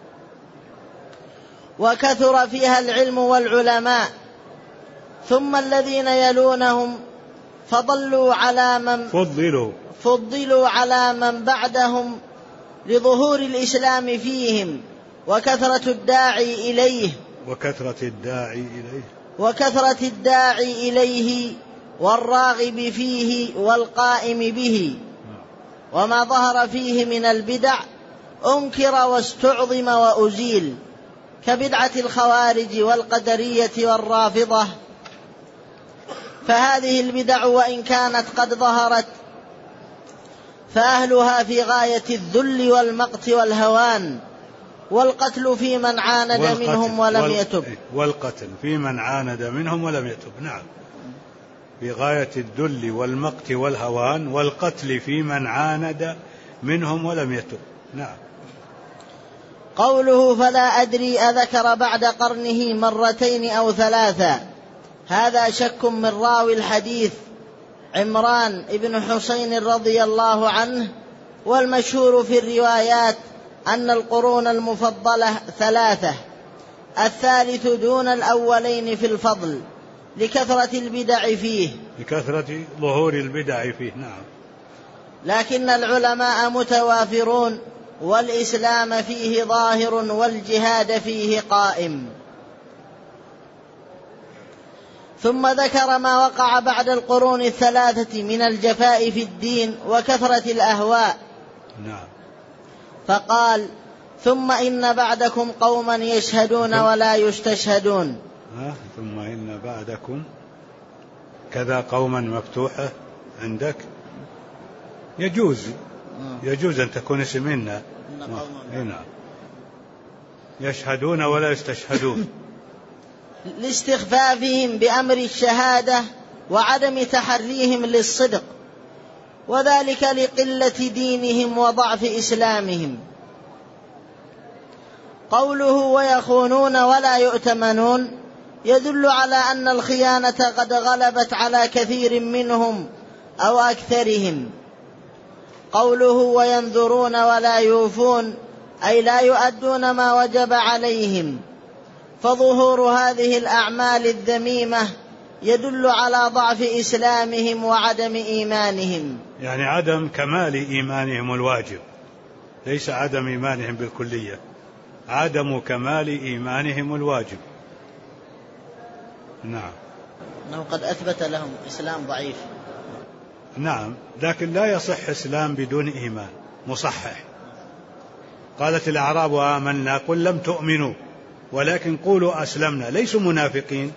وكثر فيها العلم والعلماء. ثم الذين يلونهم فضلوا على من بعدهم لظهور الإسلام فيهم وكثرة الداعي إليه والراغب فيه والقائم به. وما ظهر فيه من البدع أنكر واستعظم وأزيل، كبدعة الخوارج والقدرية والرافضة. فهذه البدع وإن كانت قد ظهرت فأهلها في غاية الذل والمقت والهوان، والقتل في من عاند منهم ولم يتب. والقتل في من عاند منهم ولم يتب. نعم، في غاية الذل والمقت والهوان، والقتل في من عاند منهم ولم يتب. نعم. قوله فلا أدري أذكر بعد قرنه مرتين أو ثلاثا، هذا شك من راوي الحديث عمران بن حسين رضي الله عنه. والمشهور في الروايات أن القرون المفضلة ثلاثة، الثالث دون الأولين في الفضل لكثرة ظهور البدع فيه. نعم. لكن العلماء متوافرون، والإسلام فيه ظاهر والجهاد فيه قائم. ثم ذكر ما وقع بعد القرون الثلاثة من الجفاء في الدين وكثرة الأهواء. نعم. فقال ثم إن بعدكم قوما يشهدون ولا يستشهدون. ثم إن بعدكم كذا قوما مفتوحة عندك، يجوز أن تكون اسمنا. نعم. يشهدون ولا يستشهدون لاستخفافهم بأمر الشهادة وعدم تحريهم للصدق، وذلك لقلة دينهم وضعف إسلامهم. قوله ويخونون ولا يؤتمنون يدل على أن الخيانة قد غلبت على كثير منهم أو أكثرهم. قوله وينذرون ولا يوفون أي لا يؤدون ما وجب عليهم، فظهور هذه الأعمال الذميمة يدل على ضعف إسلامهم وعدم إيمانهم، يعني عدم كمال إيمانهم الواجب، ليس عدم إيمانهم بالكلية، عدم كمال إيمانهم الواجب. نعم. أنه قد أثبت لهم إسلام ضعيف. نعم، لكن لا يصح إسلام بدون إيمان مصحح. قالت الأعراب آمنا قل لم تؤمنوا ولكن قولوا أسلمنا. ليسوا منافقين،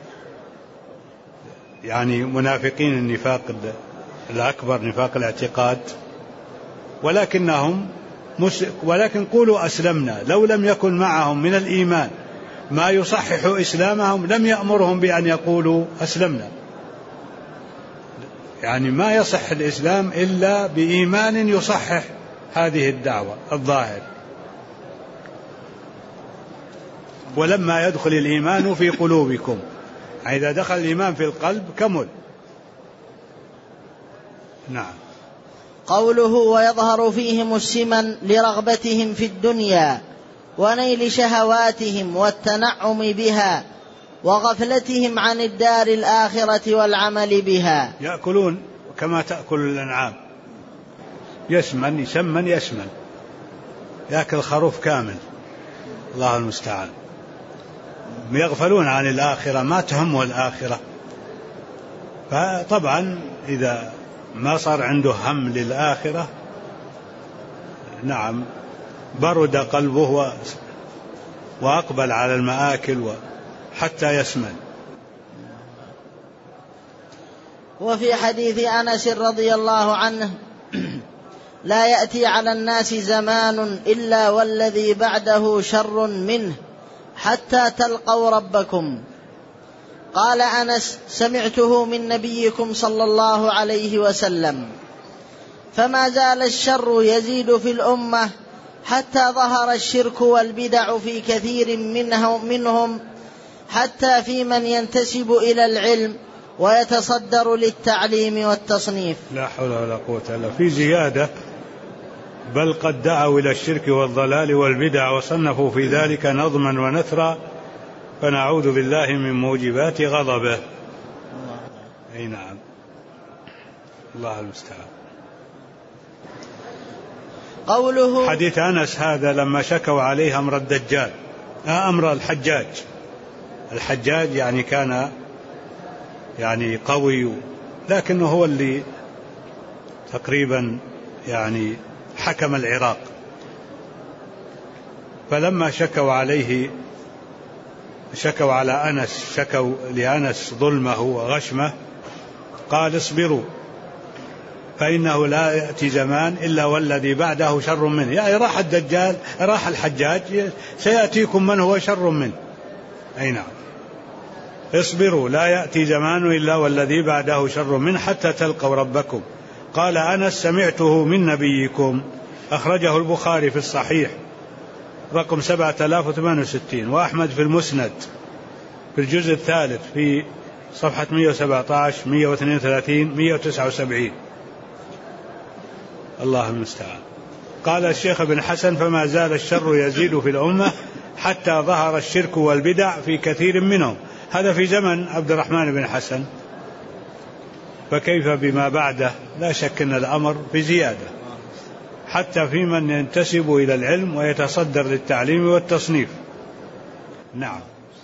يعني منافقين النفاق الأكبر، نفاق الاعتقاد، ولكن قولوا أسلمنا. لو لم يكن معهم من الإيمان ما يصحح إسلامهم لم يأمرهم بأن يقولوا أسلمنا. يعني ما يصح الإسلام إلا بإيمان يصحح هذه الدعوة الظاهر. ولما يدخل الإيمان في قلوبكم، إذا دخل الإيمان في القلب كمل. نعم. قوله ويظهر فيهم السمن لرغبتهم في الدنيا ونيل شهواتهم والتنعم بها وغفلتهم عن الدار الآخرة والعمل بها. يأكلون كما تأكل الأنعام، يسمن يأكل خروف كامل، الله المستعان. يغفلون عن الآخرة، ما تهمه الآخرة. فطبعا إذا ما صار عنده هم للآخرة، نعم، برد قلبه وأقبل على المآكل حتى يسمن. وفي حديث أنس رضي الله عنه لا يأتي على الناس زمان إلا والذي بعده شر منه حتى تلقوا ربكم. قال أنس: سمعته من نبيكم صلى الله عليه وسلم. فما زال الشر يزيد في الأمة حتى ظهر الشرك والبدع في كثير منهم حتى في من ينتسب إلى العلم ويتصدر للتعليم والتصنيف. لا حول ولا قوة إلا في زيادة، بل قد دعوا إلى الشرك والضلال والبدع وصنفوا في ذلك نظما ونثرا، فنعوذ بالله من موجبات غضبه. أي نعم، الله المستعان. قوله حديث أنس هذا لما شكوا عليه أمر الدجال، أمر الحجاج يعني كان يعني قوي، لكنه هو اللي تقريبا يعني حكم العراق. فلما شكوا عليه، شكوا على أنس، شكوا لأنس ظلمه وغشمه، قال: اصبروا فإنه لا يأتي زمان إلا والذي بعده شر منه. يعني راح الدجال، راح الحجاج، سيأتيكم من هو شر منه. أي نعم، اصبروا لا يأتي زمان إلا والذي بعده شر منه حتى تلقوا ربكم. قال أنس: سمعته من نبيكم. أخرجه البخاري في الصحيح رقم 7068، وأحمد في المسند في الجزء الثالث في صفحة 117 132 179. الله المستعان. قال الشيخ ابن حسن: فما زال الشر يزيد في الأمة حتى ظهر الشرك والبدع في كثير منهم. هذا في زمن عبد الرحمن بن حسن، فكيف بما بعده؟ لا شك أن الأمر في زيادة حتى في من ينتسب إلى العلم ويتصدر للتعليم والتصنيف. نعم.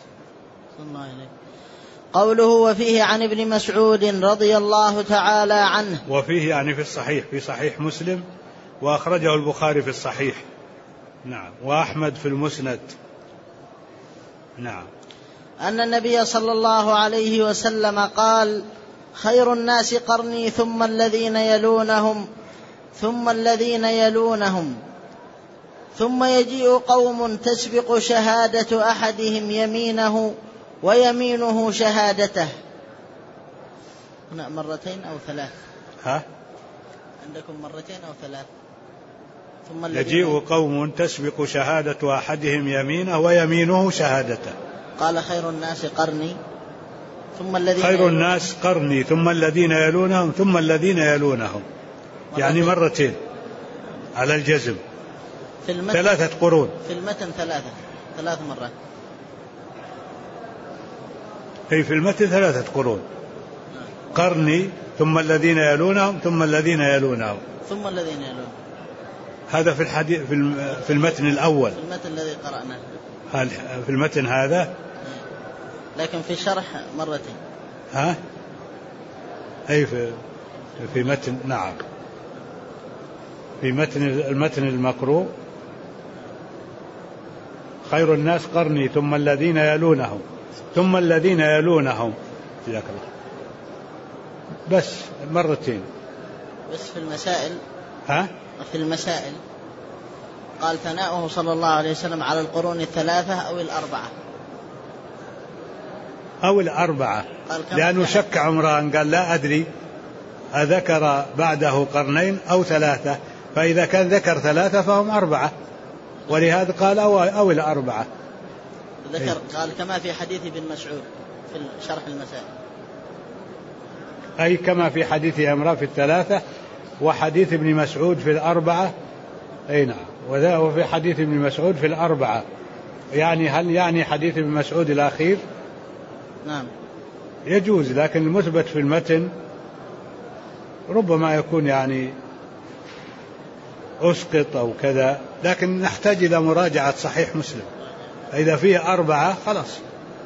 قوله: وفيه عن ابن مسعود رضي الله تعالى عنه. وفيه يعني في الصحيح، في صحيح مسلم، وأخرجه البخاري في الصحيح. نعم. وأحمد في المسند. نعم. أن النبي صلى الله عليه وسلم قال: خير الناس قرني ثم الذين يلونهم ثم الذين يلونهم ثم يجيء قوم تسبق شهادة أحدهم يمينه ويمينه شهادته. هنا مرتين أو ثلاث؟ عندكم مرتين أو ثلاث؟ ثم يجيء قوم تسبق شهادة أحدهم يمينه ويمينه شهادته. قال: خير الناس قرني ثم الذين خير الناس قرني ثم الذين يلونهم ثم الذين يلونهم، يعني مرتين على الجزم، في المتن 3 قرون، في المتن 3 مرات. أي في المتن 3 قرون. قرني ثم الذين يلونهم ثم الذين يلونهم ثم الذين يلونهم. هذا في الحديث في المتن الأول، في المتن الذي قرأناه، في المتن هذا، لكن في شرح مرتين. أي في متن، نعم، في المتن المقروء: خير الناس قرني ثم الذين يلونهم ثم الذين يلونهم. بس مرتين. بس في المسائل، في المسائل قال: ثناؤه صلى الله عليه وسلم على القرون 3 أو 4. لأنه شك عمران، قال: لا أدري أذكر بعده قرنين أو 3، فإذا كان ذكر 3 فهم 4، ولهذا قال أو 4. ذكر قال كما في حديث ابن مسعود في شرح المسائل، أي كما في حديث عمران في 3 وحديث ابن مسعود في 4. أي نعم. وفي حديث ابن مسعود في 4. يعني هل يعني حديث ابن مسعود الأخير؟ نعم يجوز، لكن المثبت في المتن ربما يكون يعني أسقط أو كذا، لكن نحتاج إلى مراجعة صحيح مسلم. إذا فيه 4 خلاص.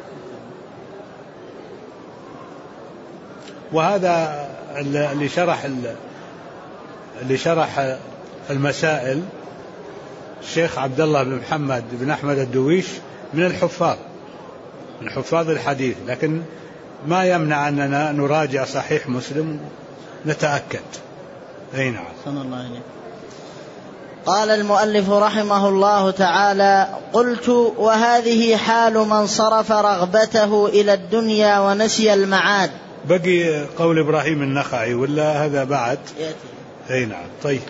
وهذا اللي شرح المسائل الشيخ عبد الله بن محمد بن أحمد الدويش، من الحفاظ، من حفاظ الحديث، لكن ما يمنع أننا نراجع صحيح مسلم نتأكد. أي نعم. صلى الله عليه. قال المؤلف رحمه الله تعالى: قلت: وهذه حال من صرف رغبته إلى الدنيا ونسي المعاد. بقي قول إبراهيم النخعي ولا هذا بعد؟ أي نعم. طيب.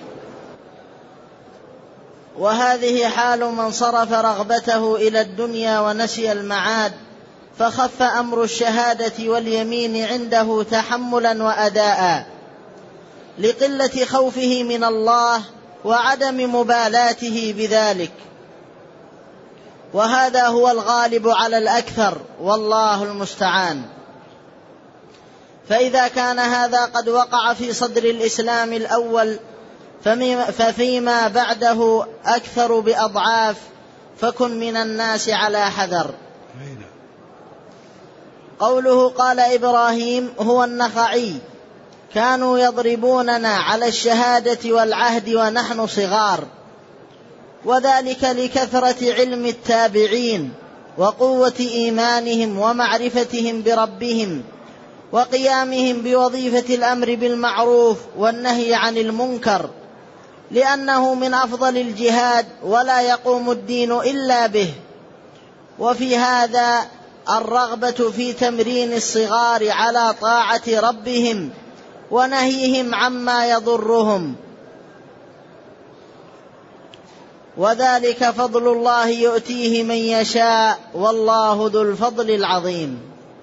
وهذه حال من صرف رغبته إلى الدنيا ونسي المعاد، فخف أمر الشهادة واليمين عنده تحملا وأداء، لقلة خوفه من الله وعدم مبالاته بذلك، وهذا هو الغالب على الأكثر، والله المستعان. فإذا كان هذا قد وقع في صدر الإسلام الأول، ففيما بعده أكثر بأضعاف، فكن من الناس على حذر. قوله قال إبراهيم هو النخعي: كانوا يضربوننا على الشهادة والعهد ونحن صغار، وذلك لكثرة علم التابعين وقوة إيمانهم ومعرفتهم بربهم وقيامهم بوظيفة الأمر بالمعروف والنهي عن المنكر، لأنه من أفضل الجهاد ولا يقوم الدين إلا به. وفي هذا الرغبة في تمرين الصغار على طاعة ربهم ونهيهم عما يضرهم، وذلك فضل الله يؤتيه من يشاء، والله ذو الفضل العظيم.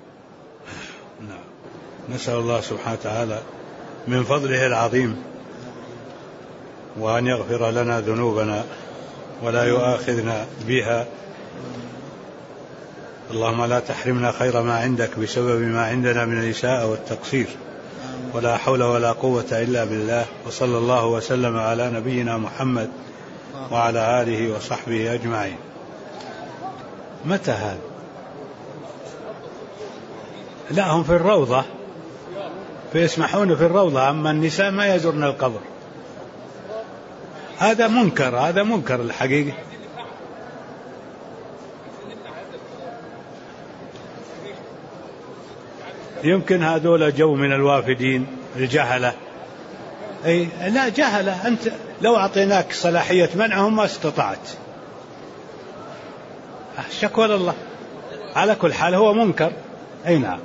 نسأل الله سبحانه وتعالى من فضله العظيم وأن يغفر لنا ذنوبنا ولا يؤاخذنا بها. اللهم لا تحرمنا خير ما عندك بسبب ما عندنا من الإساءة والتقصير، ولا حول ولا قوة إلا بالله. وصلى الله وسلم على نبينا محمد وعلى آله وصحبه أجمعين. متى هذا؟ لا، هم في الروضة، فيسمحون في الروضة، أما النساء ما يزورن القبر. هذا منكر الحقيقة. يمكن هذول جو من الوافدين الجهلة. أي لا جهلة، أنت لو أعطيناك صلاحية منعهم ما استطعت. شكوى لله. على كل حال هو منكر. أي نعم.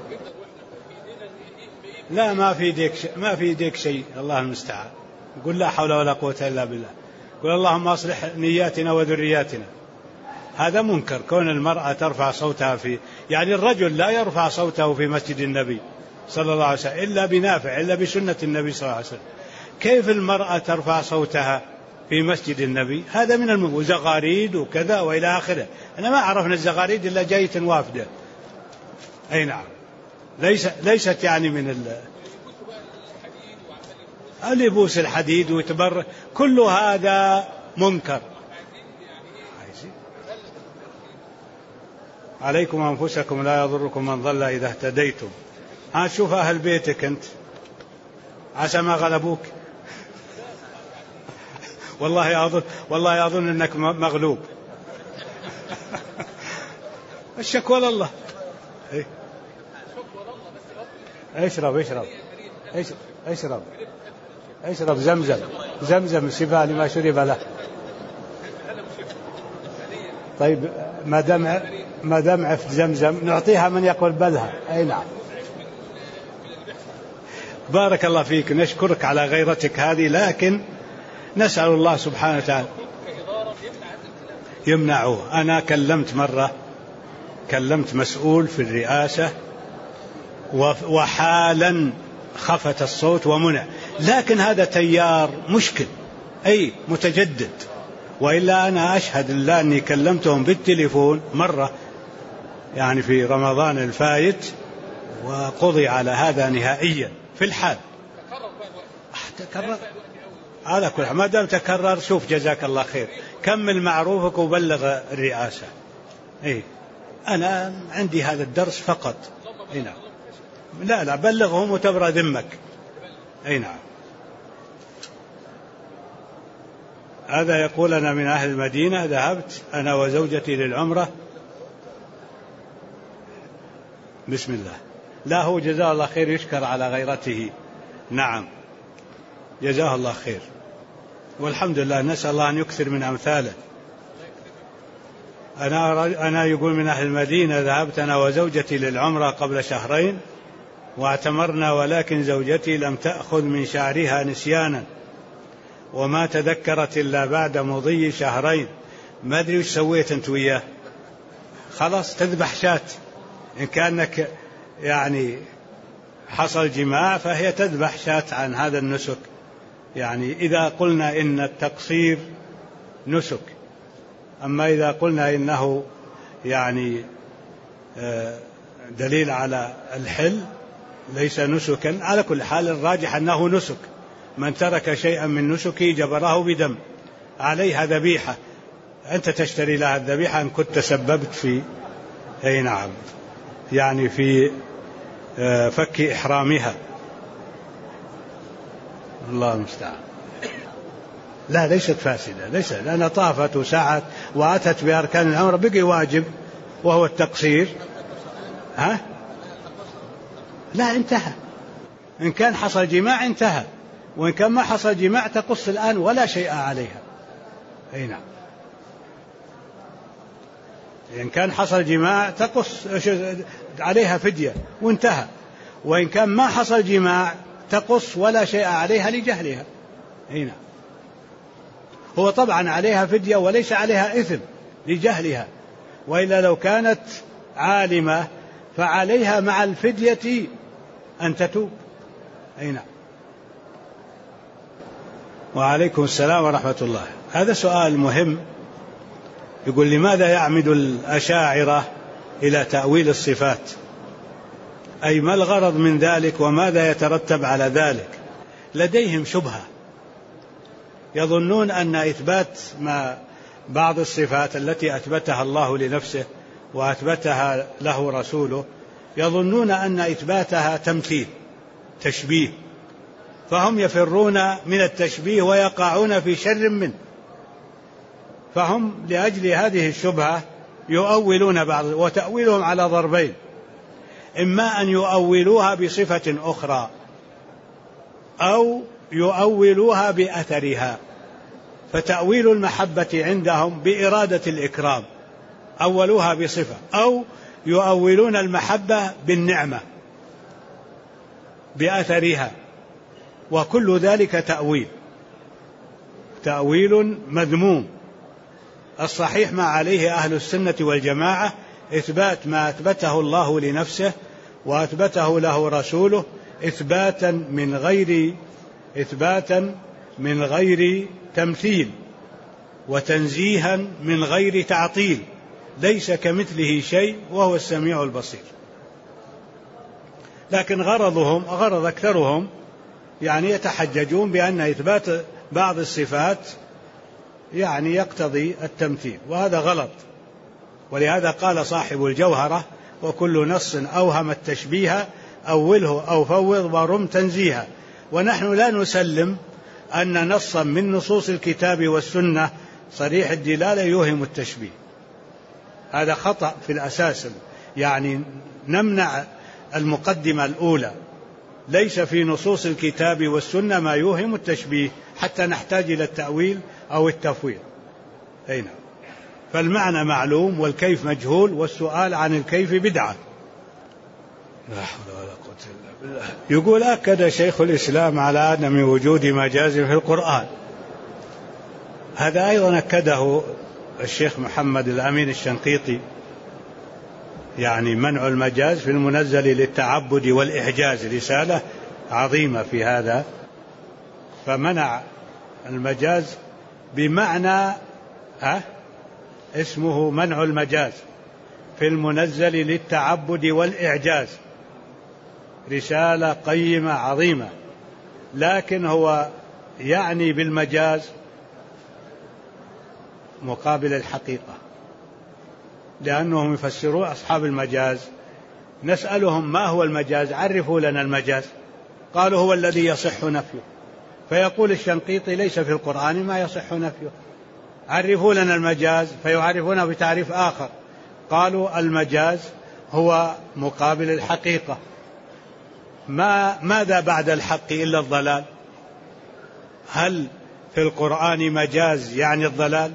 لا، ما في يديك شيء. الله المستعان. قل لا حول ولا قوة إلا بالله. قل اللهم أصلح نياتنا وذرياتنا. هذا منكر، كون المرأة ترفع صوتها يعني الرجل لا يرفع صوته في مسجد النبي صلى الله عليه وسلم إلا بنافع، إلا بسنة النبي صلى الله عليه وسلم. كيف المرأة ترفع صوتها في مسجد النبي؟ هذا من المنكر. زغاريد وكذا وإلى آخره. أنا ما عرفنا الزغاريد إلا جاية وافدة. أي نعم. ليست يعني من يبوس الحديد ويتبرك، كل هذا منكر. عليكم أنفسكم لا يضركم من ضل إذا اهتديتم. شوف أهل بيتك أنت عسى ما غلبوك. والله أظن أنك مغلوب. الشكوى لله. اشرب زمزم شفاء لما شرب له. طيب ما دام عفت زمزم نعطيها من يقبل بلها. أي نعم. بارك الله فيك، نشكرك على غيرتك هذه، لكن نسأل الله سبحانه وتعالى يمنعه. أنا كلمت مسؤول في الرئاسة وحالا خفت الصوت ومنع، لكن هذا تيار مشكل متجدد. وإلا أنا أشهد الله أني كلمتهم بالتليفون مرة يعني في رمضان الفايت وقضي على هذا نهائيا في الحال. تكرر على كل ما دام تكرر. شوف جزاك الله خير، كمل معروفك وبلغ الرئاسة. أنا عندي هذا الدرس فقط. نعم. لا بلغهم وتبرأ ذمك. نعم. هذا يقول أنا من أهل المدينة، ذهبت أنا وزوجتي للعمرة. بسم الله. لا، هو جزاه الله خير، يشكر على غيرته. نعم، جزاه الله خير. والحمد لله، نسأل الله أن يكثر من أمثاله. أنا يقول من أهل المدينة ذهبت أنا وزوجتي للعمرة قبل شهرين واعتمرنا، ولكن زوجتي لم تأخذ من شعرها نسيانا وما تذكرت إلا بعد مضي شهرين. ما أدري وش سويت أنت وياه. خلاص تذبح شاة، إن كانك يعني حصل جماع فهي تذبح شاة عن هذا النسك. يعني إذا قلنا إن التقصير نسك، أما إذا قلنا إنه يعني دليل على الحل ليس نسكا، على كل حال الراجح أنه نسك. من ترك شيئا من نسكه جبره بدم، عليها ذبيحة، أنت تشتري لها الذبيحة إن كنت تسببت في أي نعم يعني في فك إحرامها. الله المستعان. لا ليست فاسدة، ليست، لأنها طافت وسعت وأتت بأركان العمرة، بقي واجب وهو التقصير. ها؟ لا انتهى، إن كان حصل جماع انتهى، وإن كان ما حصل جماع تقص الآن ولا شيء عليها. أي نعم، إن كان حصل جماع تقص عليها فدية وانتهى، وإن كان ما حصل جماع تقص ولا شيء عليها لجهلها. أي نعم، هو طبعا عليها فدية وليس عليها إثم لجهلها، وإلا لو كانت عالمة فعليها مع الفدية أن تتوب. أي نعم. وعليكم السلام ورحمة الله. هذا سؤال مهم. يقول لماذا يعمد الأشاعرة إلى تأويل الصفات؟ أي ما الغرض من ذلك وماذا يترتب على ذلك؟ لديهم شبهة، يظنون أن إثبات ما بعض الصفات التي أثبتها الله لنفسه وأثبتها له رسوله، يظنون أن إثباتها تمثيل تشبيه، فهم يفرون من التشبيه ويقعون في شر منه. فهم لأجل هذه الشبهة يؤولون بعض، وتأويلهم على ضربين: إما أن يؤولوها بصفة أخرى أو يؤولوها بأثرها. فتأويل المحبة عندهم بإرادة الإكرام، أولوها بصفة، أو يؤولون المحبة بالنعمة بأثرها، وكل ذلك تأويل مذموم. الصحيح ما عليه أهل السنة والجماعة إثبات ما أثبته الله لنفسه وأثبته له رسوله إثباتا من غير تمثيل، وتنزيها من غير تعطيل، ليس كمثله شيء وهو السميع البصير. لكن غرض أكثرهم يعني يتحججون بأن إثبات بعض الصفات يعني يقتضي التمثيل، وهذا غلط. ولهذا قال صاحب الجوهرة: وكل نص أوهم التشبيه أوله أو فوض ورم تنزيها. ونحن لا نسلم أن نصا من نصوص الكتاب والسنة صريح الدلالة يوهم التشبيه، هذا خطأ في الأساس. يعني نمنع المقدمة الأولى، ليس في نصوص الكتاب والسنة ما يوهم التشبيه حتى نحتاج إلى التأويل أو التفويض. أي نعم. فالمعنى معلوم والكيف مجهول، والسؤال عن الكيف بدعة. لا حول ولا قوة إلا بالله. يقول: أكد شيخ الإسلام على عدم وجود مجاز في القرآن. هذا أيضا أكده الشيخ محمد الأمين الشنقيطي، يعني منع المجاز في المنزل للتعبد والإعجاز، رسالة عظيمة في هذا. فمنع المجاز بمعنى اسمه منع المجاز في المنزل للتعبد والإعجاز، رسالة قيمة عظيمة. لكن هو يعني بالمجاز مقابل الحقيقة، لأنهم يفسرون أصحاب المجاز نسألهم: ما هو المجاز؟ عرفوا لنا المجاز. قالوا: هو الذي يصح نفيه. فيقول الشنقيطي: ليس في القرآن ما يصح نفيه، عرفوا لنا المجاز. فيعرفونه بتعريف آخر، قالوا: المجاز هو مقابل الحقيقة. ماذا بعد الحق إلا الضلال؟ هل في القرآن مجاز يعني الضلال؟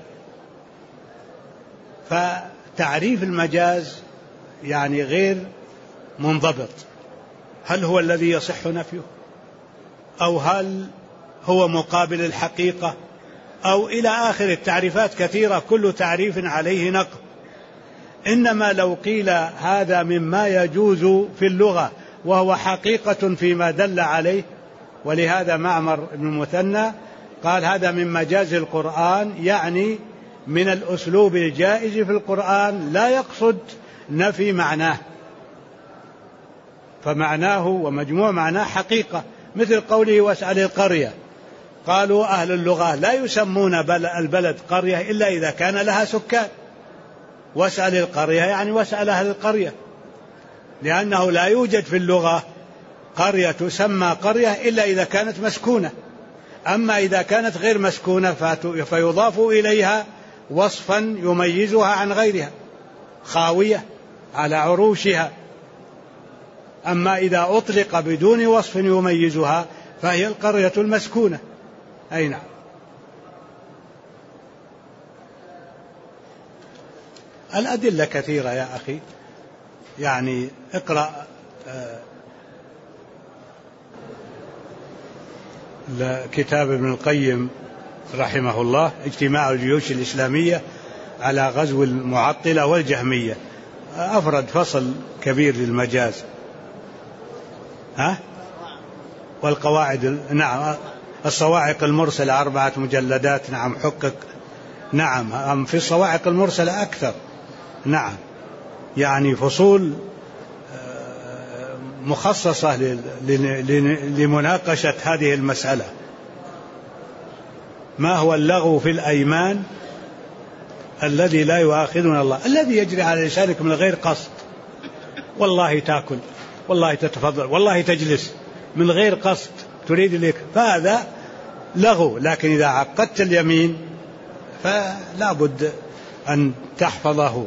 فتعريف المجاز يعني غير منضبط، هل هو الذي يصح نفيه، أو هل هو مقابل الحقيقة، أو إلى آخر التعريفات كثيرة، كل تعريف عليه نقد. إنما لو قيل هذا مما يجوز في اللغة وهو حقيقة فيما دل عليه، ولهذا معمر بن المثنى قال هذا من مجاز القرآن، يعني من الأسلوب الجائز في القرآن، لا يقصد نفي معناه، فمعناه ومجموع معناه حقيقة، مثل قوله واسأل القرية. قالوا أهل اللغة لا يسمون البلد قرية إلا إذا كان لها سكان، واسأل القرية يعني واسأل أهل القرية، لأنه لا يوجد في اللغة قرية تسمى قرية إلا إذا كانت مسكونة، أما إذا كانت غير مسكونة فيضاف إليها وصفا يميزها عن غيرها، خاوية على عروشها. أما إذا أطلق بدون وصف يميزها فهي القرية المسكونة. أي نعم. الأدلة كثيرة يا أخي، يعني اقرأ كتاب ابن القيم رحمه الله اجتماع الجيوش الإسلامية على غزو المعطلة والجهمية، أفرد فصل كبير للمجاز. والقواعد، نعم، الصواعق المرسلة 4 مجلدات، نعم، حقق، نعم، في الصواعق المرسلة أكثر، نعم، يعني فصول مخصصة لمناقشة هذه المسألة. ما هو اللغو في الأيمان الذي لا يؤاخذنا الله؟ الذي يجري على لسانك من غير قصد، والله تأكل، والله تتفضل، والله تجلس، من غير قصد تريد لك، فهذا لغو. لكن إذا عقدت اليمين فلا بد أن تحفظه.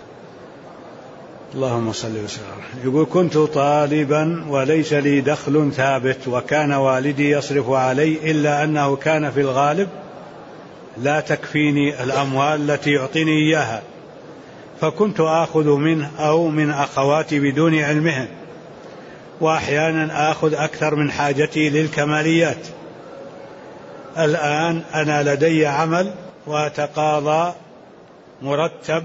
اللهم صل وسلم. يقول كنت طالبا وليس لي دخل ثابت وكان والدي يصرف علي، إلا أنه كان في الغالب لا تكفيني الأموال التي يعطيني إياها، فكنت آخذ منه أو من أخواتي بدون علمهم، وأحيانا آخذ أكثر من حاجتي للكماليات. الآن أنا لدي عمل وأتقاضى مرتب،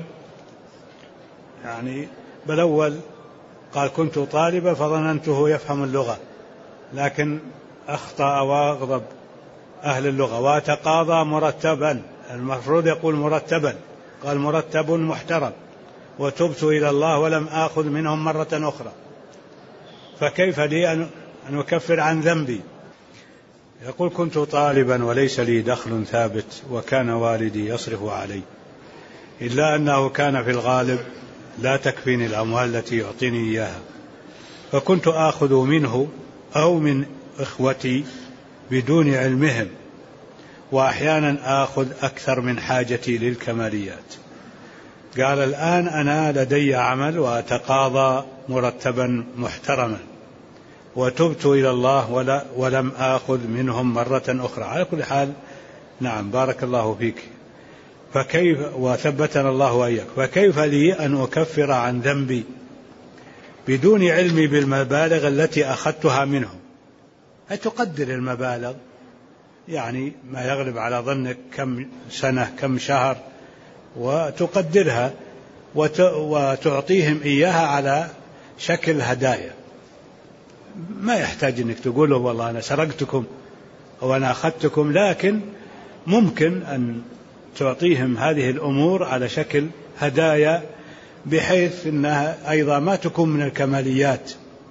يعني بالأول قال كنت طالبا فظننته يفهم اللغة، لكن أخطأ وأغضب أهل اللغة، وأتقاضى مرتبا، المفروض يقول مرتبا، قال مرتب محترم، وتبت إلى الله ولم آخذ منهم مرة أخرى، فكيف لي أن أكفر عن ذنبي؟ يقول كنت طالبا وليس لي دخل ثابت وكان والدي يصرف علي، إلا أنه كان في الغالب لا تكفيني الأموال التي يعطيني إياها، فكنت آخذ منه أو من إخوتي بدون علمهم، وأحيانا آخذ أكثر من حاجتي للكماليات. قال الآن أنا لدي عمل وأتقاضى مرتبا محترما، وتبت إلى الله ولم آخذ منهم مرة أخرى. على كل حال، نعم، بارك الله فيك. فكيف، وثبتنا الله وإياك، فكيف لي أن أكفر عن ذنبي بدون علمي بالمبالغ التي أخذتها منهم؟ أتقدر المبالغ، يعني ما يغلب على ظنك كم سنة كم شهر، وتقدرها وتعطيهم إياها على شكل هدايا، ما يحتاج أنك تقوله والله أنا سرقتكم أو أنا أخذتكم، لكن ممكن أن تعطيهم هذه الأمور على شكل هدايا، بحيث أنها أيضا ما تكون من الكماليات،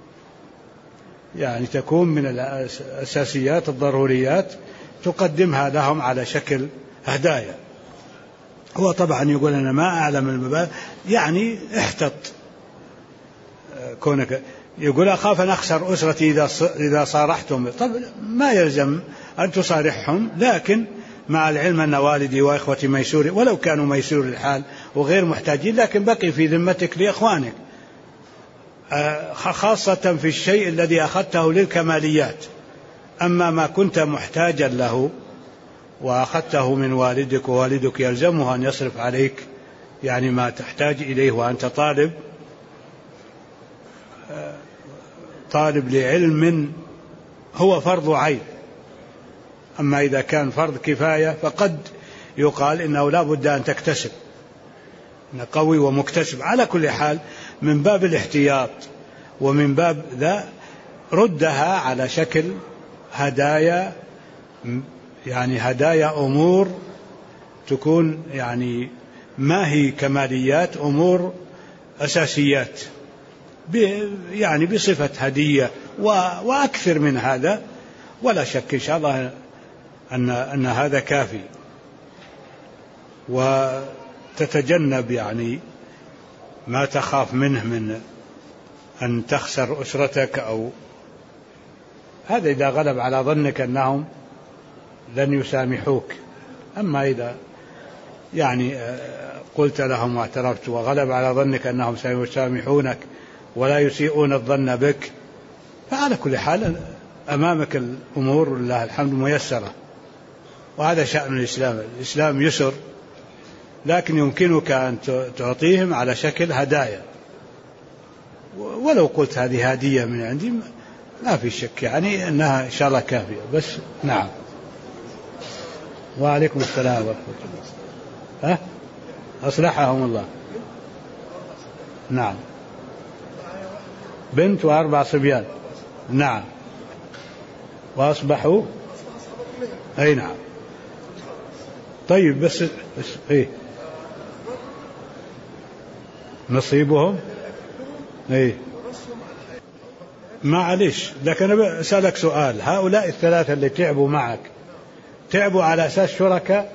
يعني تكون من الأساسيات الضروريات، تقدمها لهم على شكل هدايا. هو طبعا يقول أنا ما أعلم المبالغ، يعني احتط كونك، يقول أخاف أن أخسر أسرتي إذا صارحتم. طب ما يلزم أن تصارحهم، لكن مع العلم أن والدي وإخوتي ميسور، ولو كانوا ميسور الحال وغير محتاجين، لكن بقي في ذمتك لإخوانك، خاصة في الشيء الذي أخذته للكماليات. أما ما كنت محتاجا له وأخذته من والدك ووالدك يلزمه أن يصرف عليك يعني ما تحتاج إليه وأنت طالب لعلم هو فرض عين. أما إذا كان فرض كفاية فقد يقال إنه لا بد أن تكتسب، إن قوي ومكتسب. على كل حال من باب الاحتياط ومن باب ذا ردها على شكل هدايا، يعني هدايا أمور تكون يعني ما هي كماليات، أمور أساسيات يعني بصفة هدية وأكثر من هذا. ولا شك إن شاء الله أن هذا كافي، وتتجنب يعني ما تخاف منه من أن تخسر أسرتك أو هذا إذا غلب على ظنك أنهم لن يسامحوك. أما إذا يعني قلت لهم واعترفت وغلب على ظنك أنهم سيسامحونك ولا يسيئون الظن بك، فعلى كل حال أمامك الأمور لله الحمد ميسرة. وهذا شأن الإسلام، الإسلام يسر، لكن يمكنك أن تعطيهم على شكل هدايا. ولو قلت هذه هدية من عندي لا في شك يعني أنها إن شاء الله كافية. بس نعم. وعليكم السلام ورحمة الله. أصلحهم الله. نعم. بنت و4 صبيان. نعم. وأصبحوا أي نعم. طيب بس إيه نصيبهم إيه معلش. لكن أنا أسألك سؤال، هؤلاء الثلاثة اللي تعبوا معك تعبوا على أساس شركاء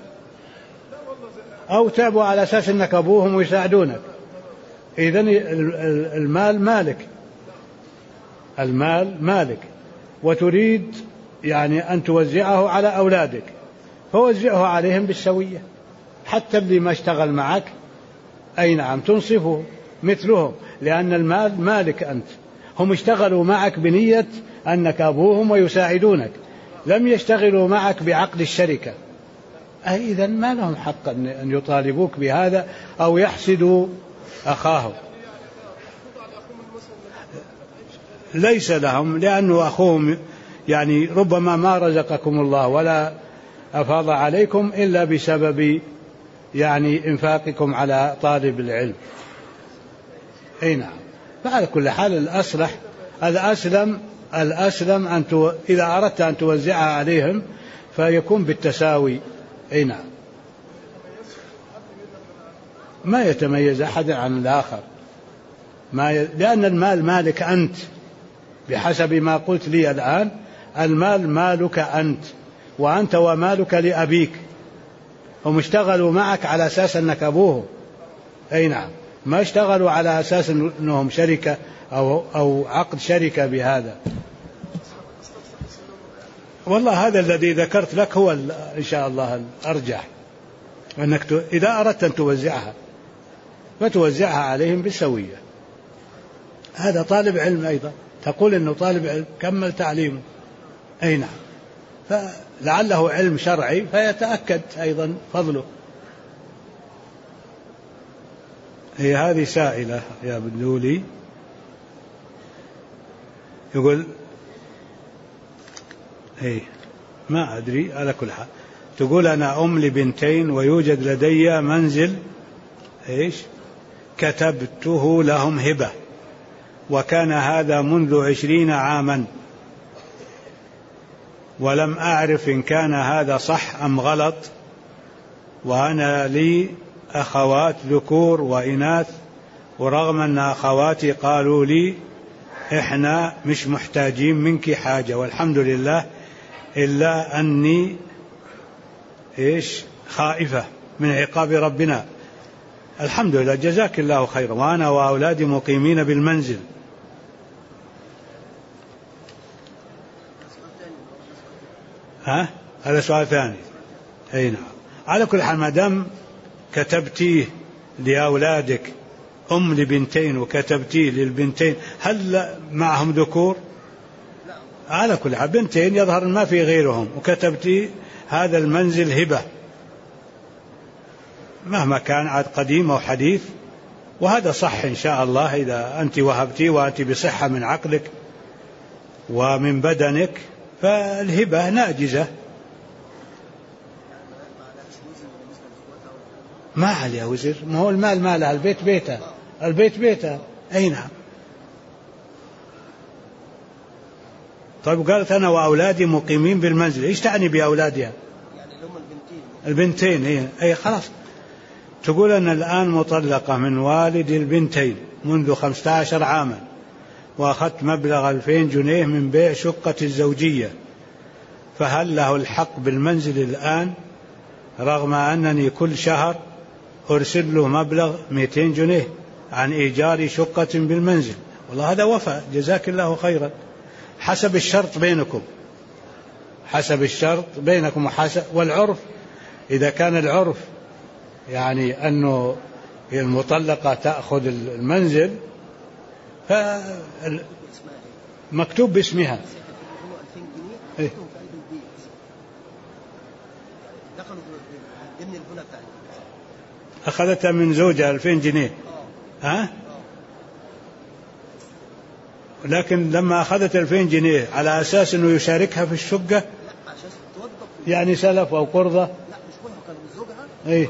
أو تعبوا على أساس أنك أبوهم ويساعدونك؟ إذن المال مالك، المال مالك، وتريد يعني أن توزعه على أولادك، فوزعه عليهم بالسوية. حتى اللي ما اشتغل معك أي نعم تنصفه مثلهم، لأن المال مالك أنت. هم اشتغلوا معك بنية أنك أبوهم ويساعدونك، لم يشتغلوا معك بعقد الشركة. إذن ما لهم حق أن يطالبوك بهذا أو يحسدوا أخاهم. ليس لهم، لأنه أخوهم يعني ربما ما رزقكم الله ولا أفاض عليكم إلا بسبب يعني إنفاقكم على طالب العلم. أي نعم. فعلى كل حال الأصلح الأسلم إذا أردت أن توزعها عليهم فيكون بالتساوي. أي نعم. ما يتميز أحد عن الآخر، لأن المال مالك أنت بحسب ما قلت لي الآن. المال مالك أنت، وأنت ومالك لأبيك. هم اشتغلوا معك على أساس أنك أبوهم. أي نعم. ما اشتغلوا على أساس أنهم شركة أو عقد شركة بهذا. والله هذا الذي ذكرت لك هو إن شاء الله الأرجح، أنك إذا أردت أن توزعها فتوزعها عليهم بالسوية. هذا طالب علم أيضا، تقول أنه طالب علم كمل تعليمه. أي نعم. فلعله علم شرعي فيتأكد أيضا فضله. هي هذه سائلة يا بندولي يقول ما أدري على كل حال. تقول أنا أم لبنتين ويوجد لدي منزل كتبته لهم هبة، وكان هذا منذ 20 عاما، ولم أعرف إن كان هذا صح أم غلط، وأنا لي أخوات ذكور وإناث، ورغم أن أخواتي قالوا لي إحنا مش محتاجين منك حاجة والحمد لله، إلا أني خائفة من عقاب ربنا. الحمد لله جزاك الله خيرا، وأنا وأولادي مقيمين بالمنزل. هذا سؤال ثاني. أي نعم. على كل حال ما دام كتبتيه لأولادك أم لبنتين وكتبتيه للبنتين، هل معهم ذكور؟ على كل حال بنتين يظهر ما في غيرهم، وكتبتيه هذا المنزل هبة مهما كان عاد قديم أو حديث، وهذا صح إن شاء الله إذا أنت وهبتي وأنت بصحة من عقلك ومن بدنك فالهبة ناجزة ما عليها وزر، ما هو المال مالها، البيت بيتها، البيت بيتها. أي نعم. طيب قالت أنا وأولادي مقيمين بالمنزل، إيش تعني بأولادها؟ يعني هم البنتين. أي خلاص. تقول أن الآن مطلقة من والد البنتين منذ 15 عاما، وأخذت مبلغ 2000 جنيه من بيع شقة الزوجية، فهل له الحق بالمنزل الآن رغم أنني كل شهر أرسل له مبلغ 200 جنيه عن إيجار شقة بالمنزل؟ والله هذا وفاء، جزاك الله خيرا، حسب الشرط بينكم، حسب الشرط بينكم والعرف. إذا كان العرف يعني أنه المطلقة تأخذ المنزل فمكتوب باسمها. إيه؟ أخذتها من زوجها 2000 جنيه. ها؟ لكن لما أخذت 2000 جنيه على أساس أنه يشاركها في الشقة، يعني سلف أو قرضة. إيه؟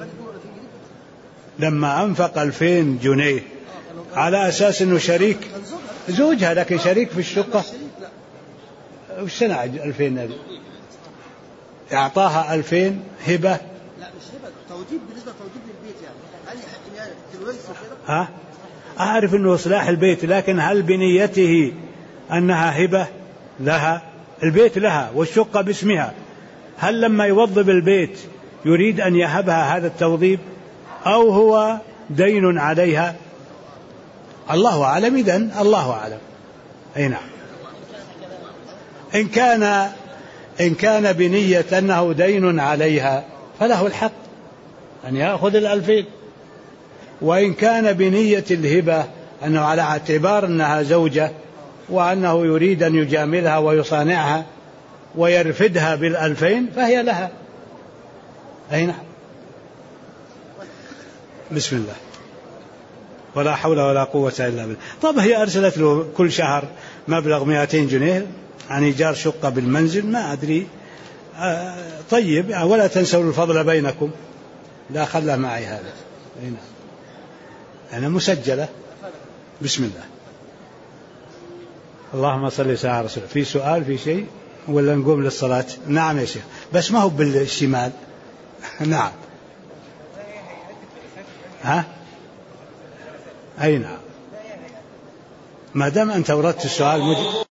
لما أنفق 2000 جنيه على أساس أنه شريك زوجها لكن شريك في الشقة، وش صنع 2000 هذه؟ أعطاها 2000 هبة. لا مش هبة، توجيب بالنسبة توجيب للبيت يعني ها؟ أعرف أنه إصلاح البيت، لكن هل بنيته أنها هبة لها؟ البيت لها والشقة باسمها، هل لما يوضب البيت يريد أن يهبها هذا التوضيب أو هو دين عليها؟ الله أعلم. إذن الله أعلم. أي نعم. إن كان بنية أنه دين عليها فله الحق أن يأخذ 2000، وإن كان بنية الهبة أنه على اعتبار أنها زوجة وأنه يريد أن يجاملها ويصانعها ويرفدها 2000 فهي لها. أي نعم. بسم الله، ولا حول ولا قوة إلا بالله. طب هي أرسلت له كل شهر مبلغ 200 جنيه عن إيجار شقة بالمنزل، ما أدري. طيب، ولا تنسوا الفضل بينكم. لا خلى معي هذا. أي نعم. أنا مسجلة. بسم الله. اللهم صل وسلم على رسول الله. في سؤال في شيء ولا نقوم للصلاة؟ نعم يا شيخ، بس ما هو بالشمال. نعم. ها؟ أي نعم. ما دام أنت وردت السؤال